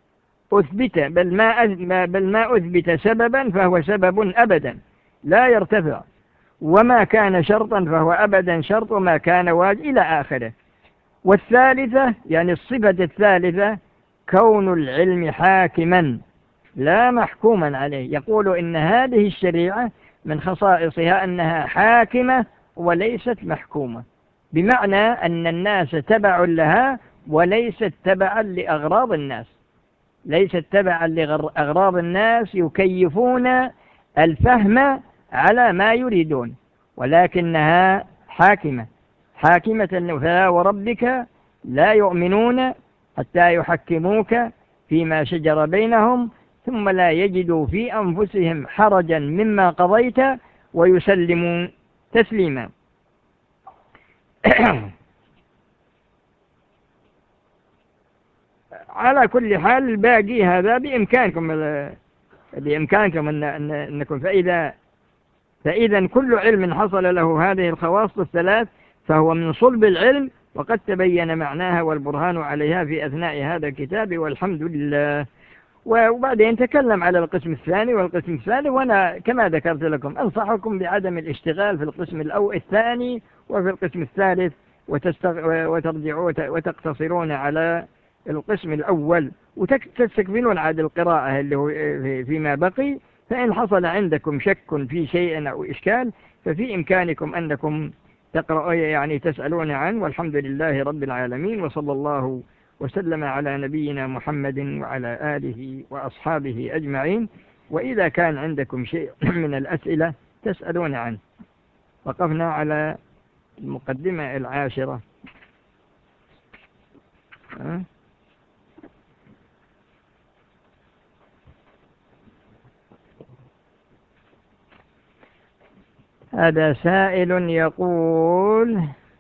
أثبت سببا فهو سبب أبدا لا يرتفع، وما كان شرطا فهو أبدا شرط، وما كان واجب إلى آخره. والثالثة يعني الصفة الثالثة كون العلم حاكما لا محكوما عليه. يقول إن هذه الشريعة من خصائصها أنها حاكمة وليست محكومة، بمعنى أن الناس تبع لها وليست تبعا لأغراض الناس، ليست تبعا لأغراض الناس يكيفون الفهم على ما يريدون، ولكنها حاكمة فلا وربك لا يؤمنون حتى يحكموك فيما شجر بينهم ثم لا يجدوا في أنفسهم حرجا مما قضيت ويسلموا تسليما. على كل حال الباقي هذا بإمكانكم أنكم فإذا كل علم حصل له هذه الخواص الثلاث فهو من صلب العلم، وقد تبين معناها والبرهان عليها في أثناء هذا الكتاب والحمد لله. وبعدين تكلم على القسم الثاني والقسم الثالث، وأنا كما ذكرت لكم أنصحكم بعدم الاشتغال في القسم الثاني وفي القسم الثالث، وترجعوا وتقتصرون على القسم الأول وتستكملون عاد القراءة اللي هو فيما بقي. فإن حصل عندكم شك في شيء أو إشكال ففي إمكانكم أنكم تقرأوا يعني تسألون عنه. والحمد لله رب العالمين، وصلى الله وسلم على نبينا محمد وعلى آله وأصحابه أجمعين. وإذا كان عندكم شيء من الأسئلة تسألون عنه. وقفنا على المقدمة العاشرة. هذا سائل يقول: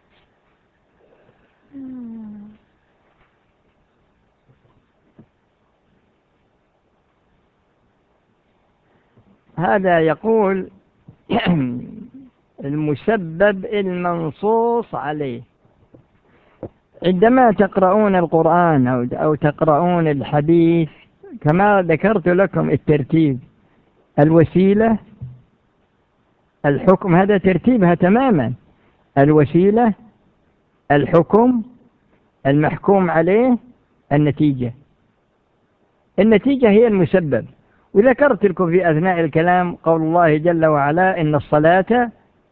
هذا يقول المسبب المنصوص عليه. عندما تقرؤون القرآن أو تقرؤون الحديث كما ذكرت لكم الترتيب: الوسيلة، الحكم، هذا ترتيبها تماما، الوسيلة، الحكم، المحكوم عليه، النتيجة. النتيجة هي المسبب. وذكرت لكم في أثناء الكلام قول الله جل وعلا: إن الصلاة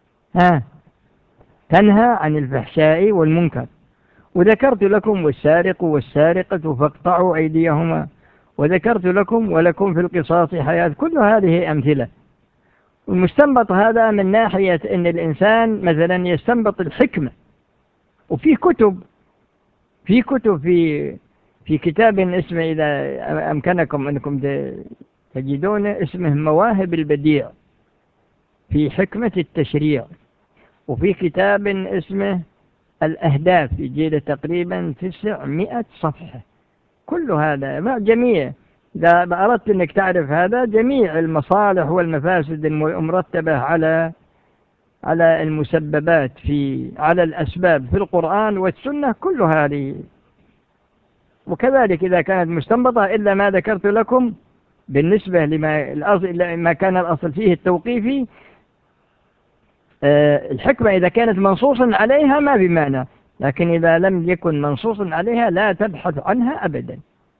تنهى عن الفحشاء والمنكر. وذكرت لكم: والسارق والسارقة فاقطعوا أيديهما. وذكرت لكم: ولكم في القصاص حياة. كل هذه أمثلة. والمستنبط هذا من ناحية أن الإنسان مثلا يستنبط الحكمة. وفي كتب في كتاب اسمه، إذا أمكنكم أنكم تجدون اسمه مواهب البديع في حكمة التشريع. وفي كتاب اسمه الأهداف يجي تقريبا 900 صفحة. كل هذا جميع، إذا أردت أنك تعرف هذا، جميع المصالح والمفاسد المرتبة على المسببات على الأسباب في القرآن والسنة كل هذه. وكذلك إذا كانت مستنبطة إلا ما ذكرت لكم بالنسبة لما كان الأصل فيه التوقيفي، الحكمة إذا كانت منصوصا عليها ما بمعنى. لكن إذا لم يكن منصوص عليها لا تبحث عنها أبدا.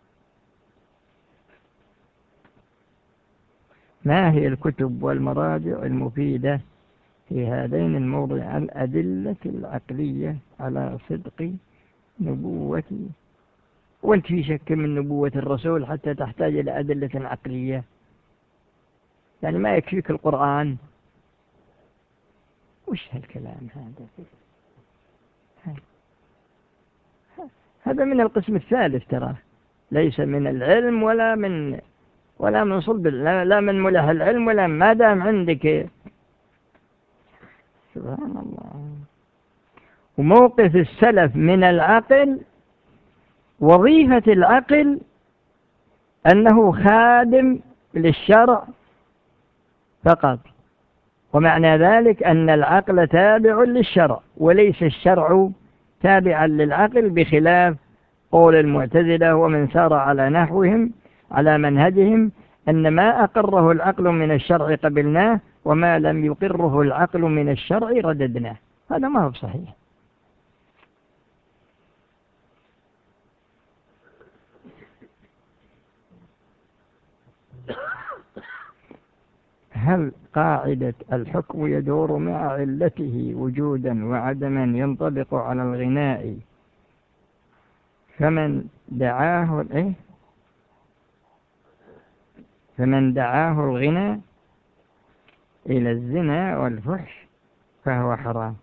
ما هي الكتب والمراجع المفيدة في هذين الموضوعين؟ الأدلة العقلية على صدق نبوته. وانت في شك من نبوة الرسول حتى تحتاج إلى أدلة عقلية؟ يعني ما يكفيك القرآن؟ وش هالكلام هذا من القسم الثالث ترى، ليس من العلم ولا من صلب، لا من ملح العلم ولا ما دام عندك. سبحان الله. وموقف السلف من العقل، وظيفة العقل أنه خادم للشرع فقط، ومعنى ذلك أن العقل تابع للشرع وليس الشرع تابعا للعقل، بخلاف قول المعتزلة ومن سار على نحوهم على منهجهم أن ما أقره العقل من الشرع قبلناه وما لم يقره العقل من الشرع رددناه. هذا ما هو صحيح. هل قاعدة الحكم يدور مع علته وجودا وعدما ينطبق على الغناء، فمن دعاه الغنى إلى الزنا والفحش فهو حرام،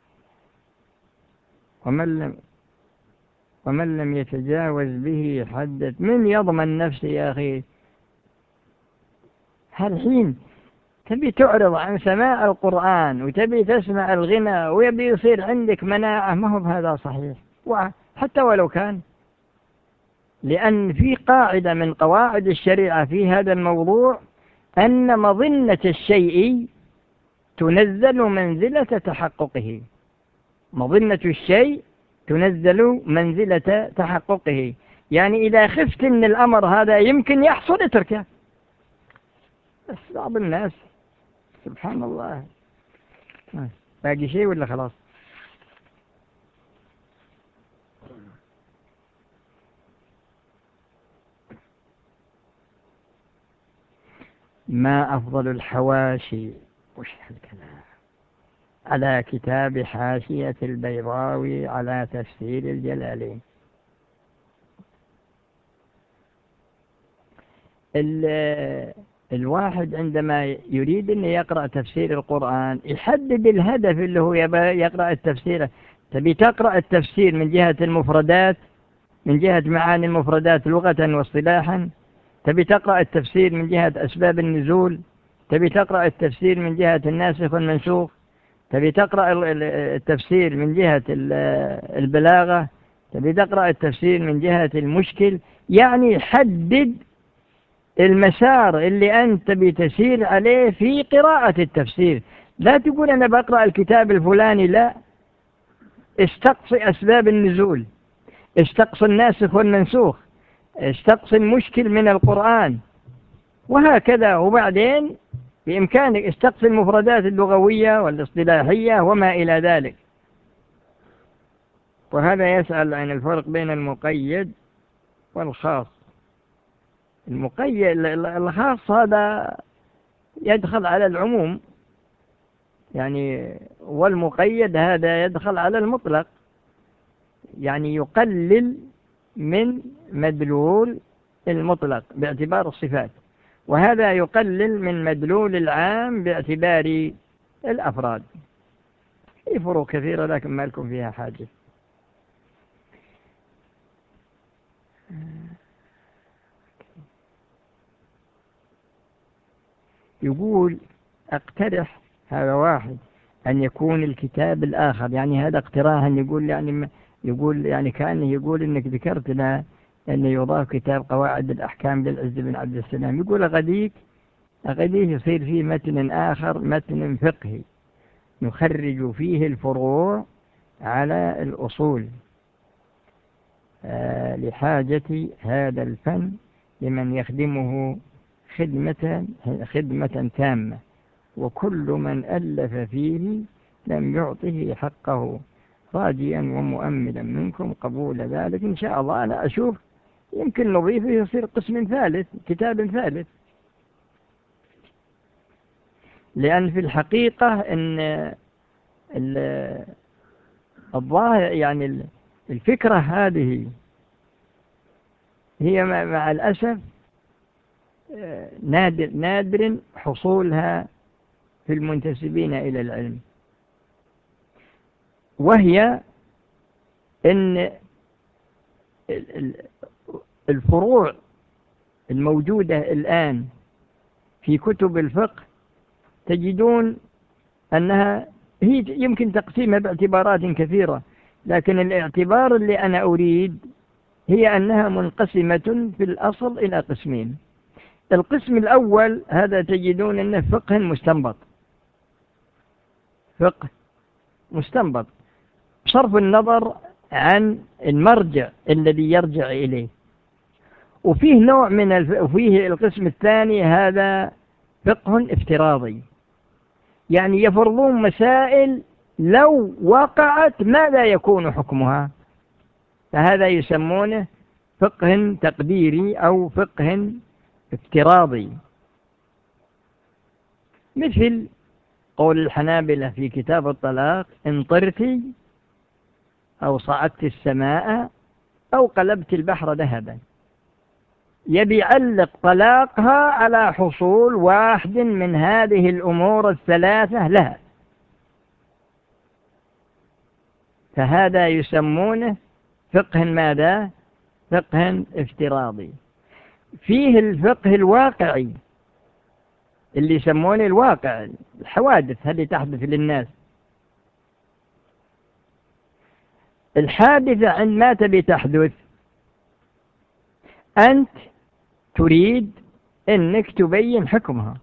ومن لم يتجاوز به حدث. من يضمن نفسه يا أخي؟ هالحين تبي تعرض عن سماع القرآن وتبي تسمع الغنى ويبي يصير عندك مناعة؟ ما هو بهذا صحيح، حتى ولو كان، لأن في قاعدة من قواعد الشريعة في هذا الموضوع أن مظنة الشيء تنزل منزلة تحققه. مظنة الشيء تنزل منزلة تحققه، يعني إذا خفت أن الأمر هذا يمكن يحصل اتركه. بس بعض الناس سبحان الله. باقي شيء ولا خلاص؟ ما أفضل الحواشي؟ وش هالكلام؟ على كتاب حاشية البيضاوي على تفسير الجلالين. الواحد عندما يريد أن يقرأ تفسير القرآن يحدد الهدف اللي هو يقرأ التفسير. تبي تقرأ التفسير من جهة المفردات، من جهة معاني المفردات لغة واصطلاحا؟ تبي تقرأ التفسير من جهة أسباب النزول؟ تبي تقرأ التفسير من جهة الناسخ والمنسوخ؟ تبي تقرأ التفسير من جهة البلاغة؟ تبي تقرأ التفسير من جهة المشكل؟ يعني حدد المسار اللي أنت بتسير عليه في قراءة التفسير. لا تقول أنا بقرأ الكتاب الفلاني، لا، استقصي أسباب النزول، استقصي الناسخ والمنسوخ، استقصي المشكل من القرآن، وهكذا. وبعدين بإمكانك استقصي المفردات اللغوية والاصطلاحية وما إلى ذلك. وهذا يسأل عن الفرق بين المقيد والخاص. المقيد الخاص هذا يدخل على العموم يعني، والمقيد هذا يدخل على المطلق، يعني يقلل من مدلول المطلق باعتبار الصفات، وهذا يقلل من مدلول العام باعتبار الأفراد. في فروق كثيرة لكن ما لكم فيها حاجة. يقول اقترح هذا واحد أن يكون الكتاب الآخر، يعني هذا اقتراحا، يقول يعني كأنه يقول إنك ذكرت لنا أن يضاف كتاب قواعد الأحكام للعز بن عبد السلام. يقول أغديك يصير فيه متن آخر، متن فقهي نخرج فيه الفروع على الأصول لحاجة هذا الفن لمن يخدمه خدمة تامة، وكل من ألف فيه لم يعطه حقه راجيا ومؤملا منكم قبول ذلك إن شاء الله. أنا أشوف يمكن نضيفه يصير قسم ثالث، كتاب ثالث، لأن في الحقيقة أن الظاهر يعني الفكرة هذه هي مع الأسف نادر حصولها في المنتسبين إلى العلم، وهي أن الفروع الموجودة الآن في كتب الفقه تجدون أنها هي يمكن تقسيمها باعتبارات كثيرة، لكن الاعتبار اللي أنا أريد هي أنها منقسمة في الأصل إلى قسمين. القسم الأول هذا تجدون أنه فقه مستنبط، فقه مستنبط بصرف النظر عن المرجع الذي يرجع إليه. وفيه نوع وفيه القسم الثاني هذا فقه افتراضي، يعني يفرضون مسائل لو وقعت ماذا يكون حكمها، فهذا يسمونه فقه تقديري أو فقه افتراضي، مثل قول الحنابلة في كتاب الطلاق: إن طرت أو صعدت السماء أو قلبت البحر ذهبا. يبي يعلق طلاقها على حصول واحد من هذه الأمور الثلاثة لها، فهذا يسمونه فقه ماذا؟ فقه افتراضي. فيه الفقه الواقعي اللي يسمونه الواقع، الحوادث التي تحدث للناس. الحادثة عندما تبي تحدث أنت تريد أنك تبين حكمها،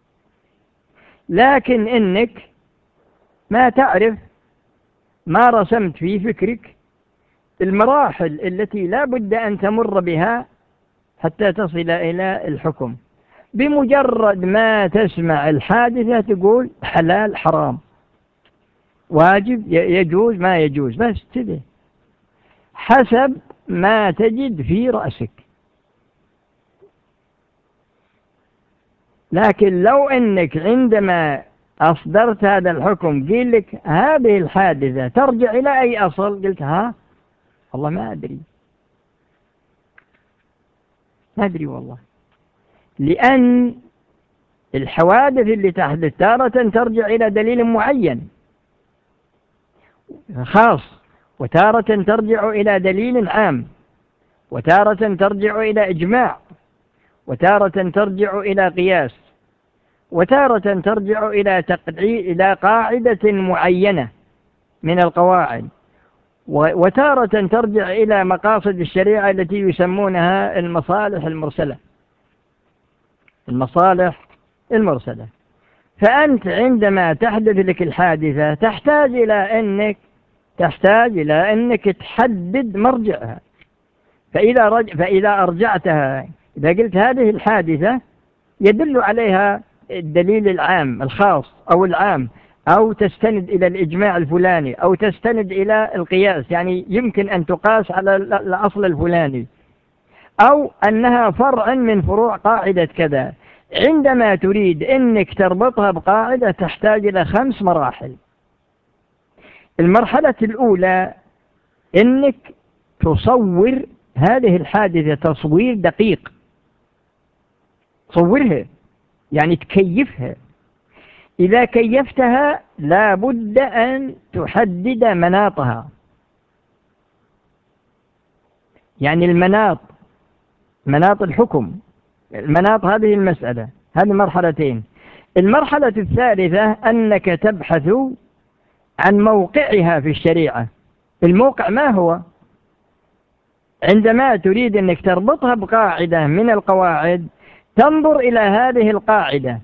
لكن أنك ما تعرف، ما رسمت في فكرك المراحل التي لا بد أن تمر بها حتى تصل إلى الحكم. بمجرد ما تسمع الحادثة تقول حلال حرام، واجب يجوز ما يجوز، بس كذا حسب ما تجد في رأسك. لكن لو أنك عندما أصدرت هذا الحكم قيل لك هذه الحادثة ترجع إلى أي أصل، قلت والله ما أدري والله، لأن الحوادث اللي تحدث تارة ترجع إلى دليل معين خاص، وتارة ترجع إلى دليل عام، وتارة ترجع إلى إجماع، وتارة ترجع إلى قياس، وتارة ترجع إلى قاعدة معينة من القواعد، وتارة ترجع إلى مقاصد الشريعة التي يسمونها المصالح المرسلة. المصالح المرسلة. فأنت عندما تحدث لك الحادثة تحتاج إلى أنك تحدد مرجعها. فإذا أرجعتها، إذا قلت هذه الحادثة يدل عليها الدليل العام الخاص أو العام، أو تستند إلى الإجماع الفلاني، أو تستند إلى القياس، يعني يمكن أن تقاس على الأصل الفلاني، أو أنها فرع من فروع قاعدة كذا. عندما تريد أنك تربطها بقاعدة تحتاج إلى 5 مراحل. المرحلة الأولى أنك تصور هذه الحادثة تصوير دقيق، تصورها يعني تكيفها. إذا كيفتها لا بد أن تحدد مناطها، يعني مناط الحكم، المناط هذه المسألة. هذه مرحلتين. المرحلة الثالثة أنك تبحث عن موقعها في الشريعة. الموقع ما هو؟ عندما تريد أنك تربطها بقاعدة من القواعد تنظر إلى هذه القاعدة،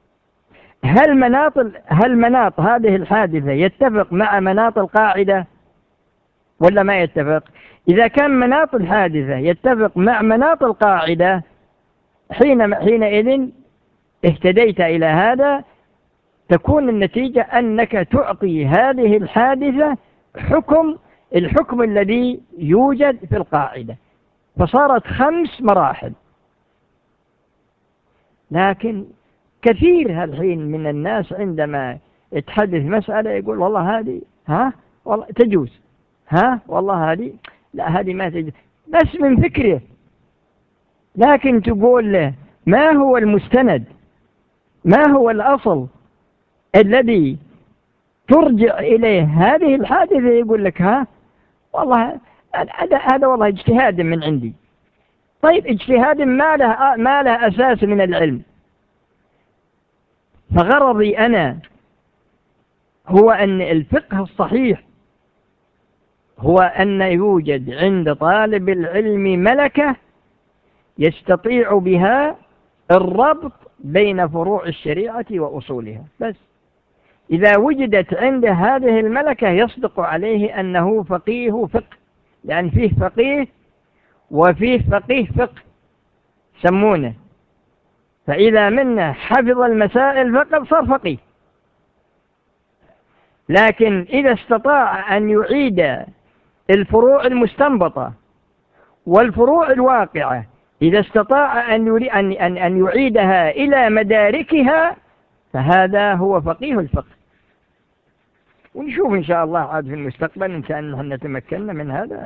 هل مناط هذه الحادثة يتفق مع مناط القاعدة ولا ما يتفق؟ إذا كان مناط الحادثة يتفق مع مناط القاعدة حينئذ اهتديت إلى هذا، تكون النتيجة أنك تعطي هذه الحادثة الحكم الذي يوجد في القاعدة، فصارت 5 مراحل. لكن كثير الحين من الناس عندما يتحدث مسألة يقول والله هذه والله تجوز، والله هذه لا، هذه ما تجوز، بس من فكره. لكن تقول له ما هو المستند، ما هو الأصل الذي ترجع إليه هذه الحادثة، يقول لك والله هذا والله اجتهاد من عندي. طيب اجتهاد ما له أساس من العلم. فغرضي أنا هو أن الفقه الصحيح هو أن يوجد عند طالب العلم ملكة يستطيع بها الربط بين فروع الشريعة وأصولها. بس إذا وجدت عنده هذه الملكة يصدق عليه أنه فقيه فقه، لأن فيه فقيه وفيه فقيه فقه سمونه. فإذا منا حفظ المسائل فقط صار فقيه. لكن إذا استطاع أن يعيد الفروع المستنبطة والفروع الواقعة، إذا استطاع أن يعيدها إلى مداركها، فهذا هو فقيه الفقه. ونشوف إن شاء الله عاد في المستقبل إن شاء الله نتمكن من هذا.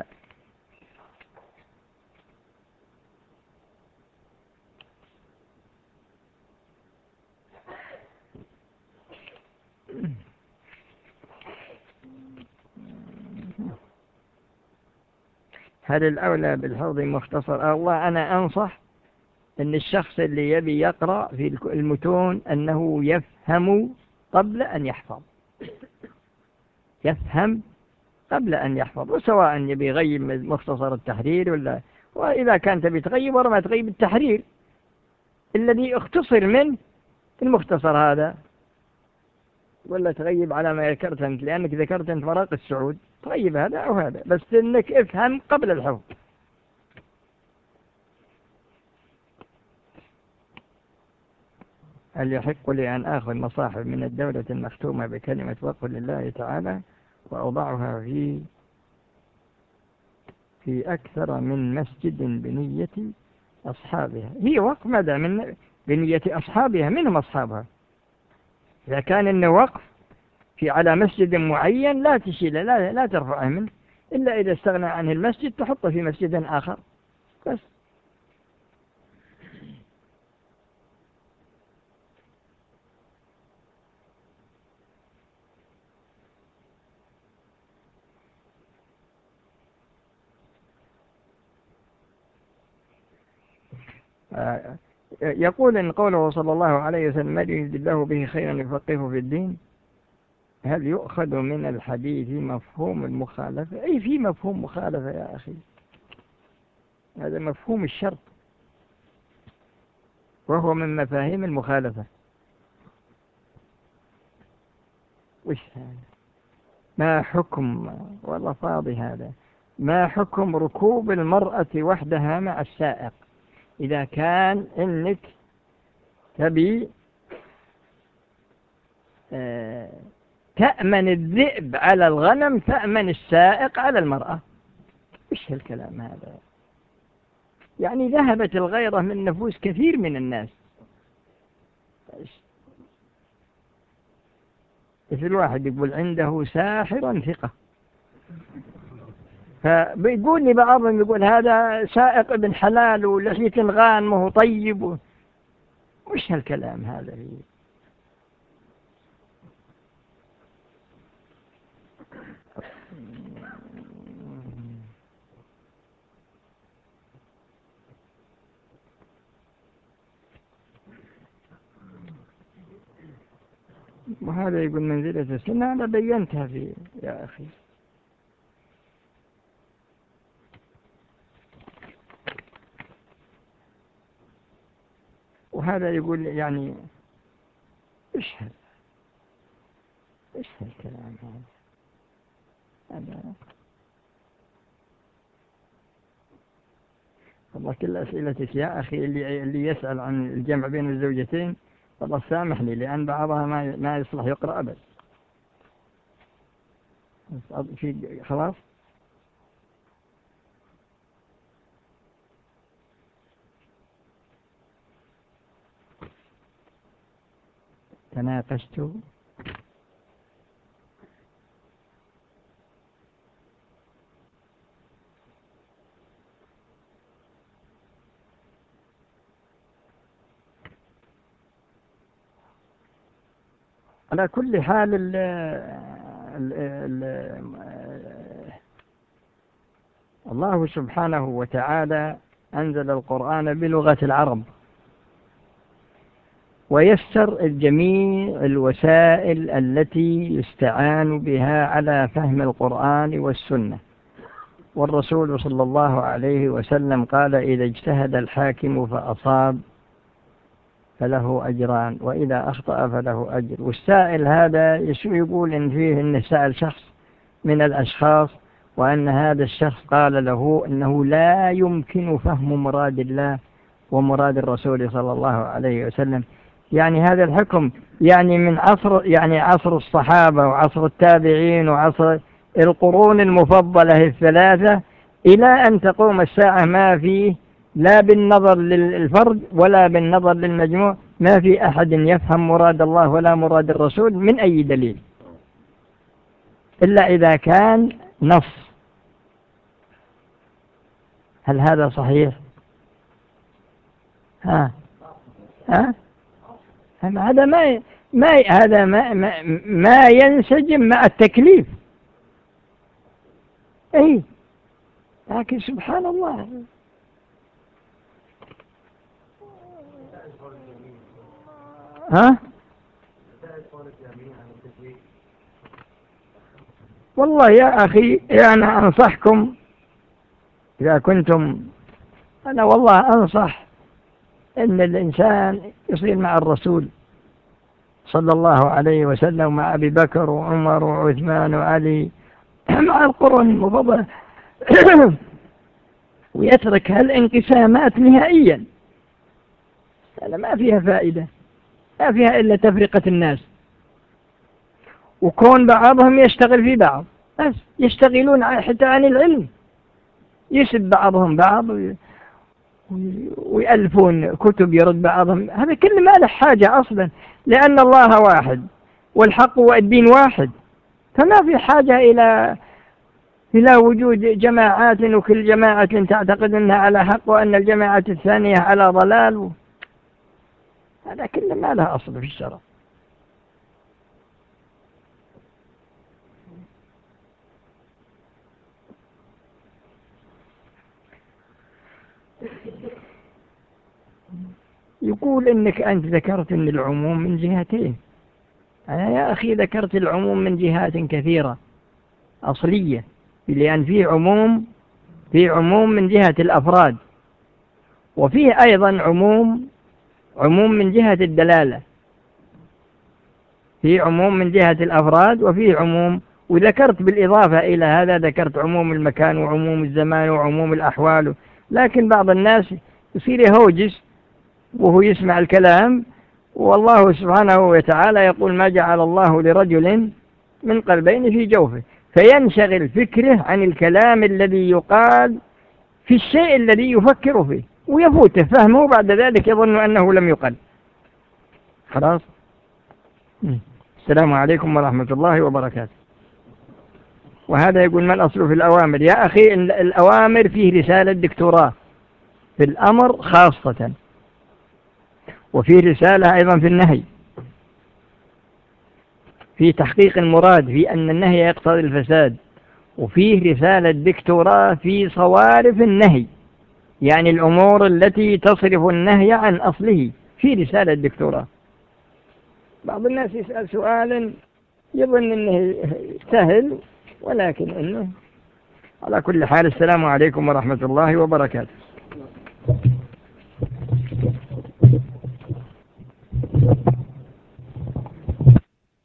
هل الأولى بالحفظ مختصر؟ الله أنا أنصح أن الشخص اللي يبي يقرأ في المتون أنه يفهم قبل أن يحفظ، يفهم قبل أن يحفظ. وسواء يبي يغيب مختصر التحرير وإذا كان تبي تغيب ورما تغيب التحرير الذي اختصر منه المختصر هذا، ولا تغيب على ما ذكرت أنت، لأنك ذكرت أنت مراق السعود، تغيب هذا أو هذا، بس إنك افهم قبل الحفظ. هل يحق لي أن آخذ مصاحف من الدولة المختومة بكلمة وقف لله تعالى وأوضعها في أكثر من مسجد بنية أصحابها؟ هي وقف ماذا من بنية أصحابها؟ منهم أصحابها. إذا كان إنه وقف على مسجد معين لا تشيل لا ترفعه منه، إلا إذا استغنى عنه المسجد تحطه في مسجد آخر بس. يقول إن قوله صلى الله عليه وسلم من يريد الله به خيرا يفقهه في الدين، هل يؤخذ من الحديث مفهوم المخالفة؟ أي في مفهوم مخالفة يا أخي، هذا مفهوم الشرط وهو من مفاهيم المخالفة. وش هذا؟ ما حكم، والله فاضي هذا، ما حكم ركوب المرأة وحدها مع السائق إذا كان إنك تبي تأمن الذئب على الغنم تأمن السائق على المرأة؟ إيش هالكلام هذا؟ يعني ذهبت الغيرة من نفوس كثير من الناس. مثل الواحد يقول عنده ساحر ثقة، فبيقول لي بعضهم يقول هذا سائق ابن حلال ولحية غانمه طيب وش هالكلام هذا فيه؟ وهذا يقول منزلة السنة، أنا بينتها يا أخي. وهذا يقول يعني إيش هذا؟ إيش هالكلام هذا؟ والله كل أسئلتك يا أخي اللي يسأل عن الجمع بين الزوجتين والله سامحني، لأن بعضها ما يصلح يقرأ أبدا. خلاص. تناقشت على كل حال الله سبحانه وتعالى أنزل القرآن بلغة العرب، ويسر الجميع الوسائل التي يستعان بها على فهم القرآن والسنة. والرسول صلى الله عليه وسلم قال: إذا اجتهد الحاكم فأصاب فله أجران، وإذا أخطأ فله أجر. والسائل هذا يقول إن فيه إنه سأل شخص من الأشخاص، وأن هذا الشخص قال له أنه لا يمكن فهم مراد الله ومراد الرسول صلى الله عليه وسلم. يعني هذا الحكم يعني من عصر الصحابة وعصر التابعين وعصر القرون المفضلة الثلاثة إلى أن تقوم الساعة ما فيه، لا بالنظر للفرد ولا بالنظر للمجموع، ما في أحد يفهم مراد الله ولا مراد الرسول من أي دليل، إلا إذا كان نص. هل هذا صحيح؟ هذا ما ينسجم مع التكليف. أي لكن سبحان الله، والله يا أخي أنا أنصحكم إذا كنتم، أنا والله أنصح أن الإنسان يصير مع الرسول صلى الله عليه وسلم، مع أبي بكر وعمر وعثمان وعلي، مع القرون المفضلة، ويترك هالانقسامات نهائيا. هذا ما فيها فائدة، ما فيها إلا تفرقة الناس، وكون بعضهم يشتغل في بعض، بس يشتغلون حتى عن العلم، يسب بعضهم بعض ويألفون كتب يرد بعضهم. هذا كل ما له حاجة أصلا، لأن الله واحد والحق والدين واحد، فما في حاجة إلى وجود جماعات، وكل جماعة تعتقد أنها على حق وأن الجماعة الثانية على ضلال. هذا كل ما له أصل في الشرع. يقول إنك أنت ذكرت أن العموم من جهتين. أنا يا أخي ذكرت العموم من جهات كثيرة أصلية، لأن في عموم من جهة الأفراد، وفيه أيضا عموم من جهة الدلالة. في عموم من جهة الأفراد وفيه عموم، وذكرت بالإضافة إلى هذا ذكرت عموم المكان وعموم الزمان وعموم الأحوال. لكن بعض الناس يصير يهوجس وهو يسمع الكلام، والله سبحانه وتعالى يقول: ما جعل الله لرجل من قلبين في جوفه، فينشغل فكره عن الكلام الذي يقال في الشيء الذي يفكر فيه، ويفوته فهمه، بعد ذلك يظن أنه لم يقل. خلاص. السلام عليكم ورحمة الله وبركاته. وهذا يقول: ما الأصل في الأوامر؟ يا أخي الأوامر فيه رسالة دكتوراه في الأمر خاصة، وفيه رسالة أيضا في النهي، في تحقيق المراد في أن النهي يقتضي الفساد، وفيه رسالة دكتوراه في صوارف النهي، يعني الأمور التي تصرف النهي عن أصله، في رسالة دكتوراه. بعض الناس يسأل سؤالا يظن أنه سهل، ولكن أنه على كل حال. السلام عليكم ورحمة الله وبركاته.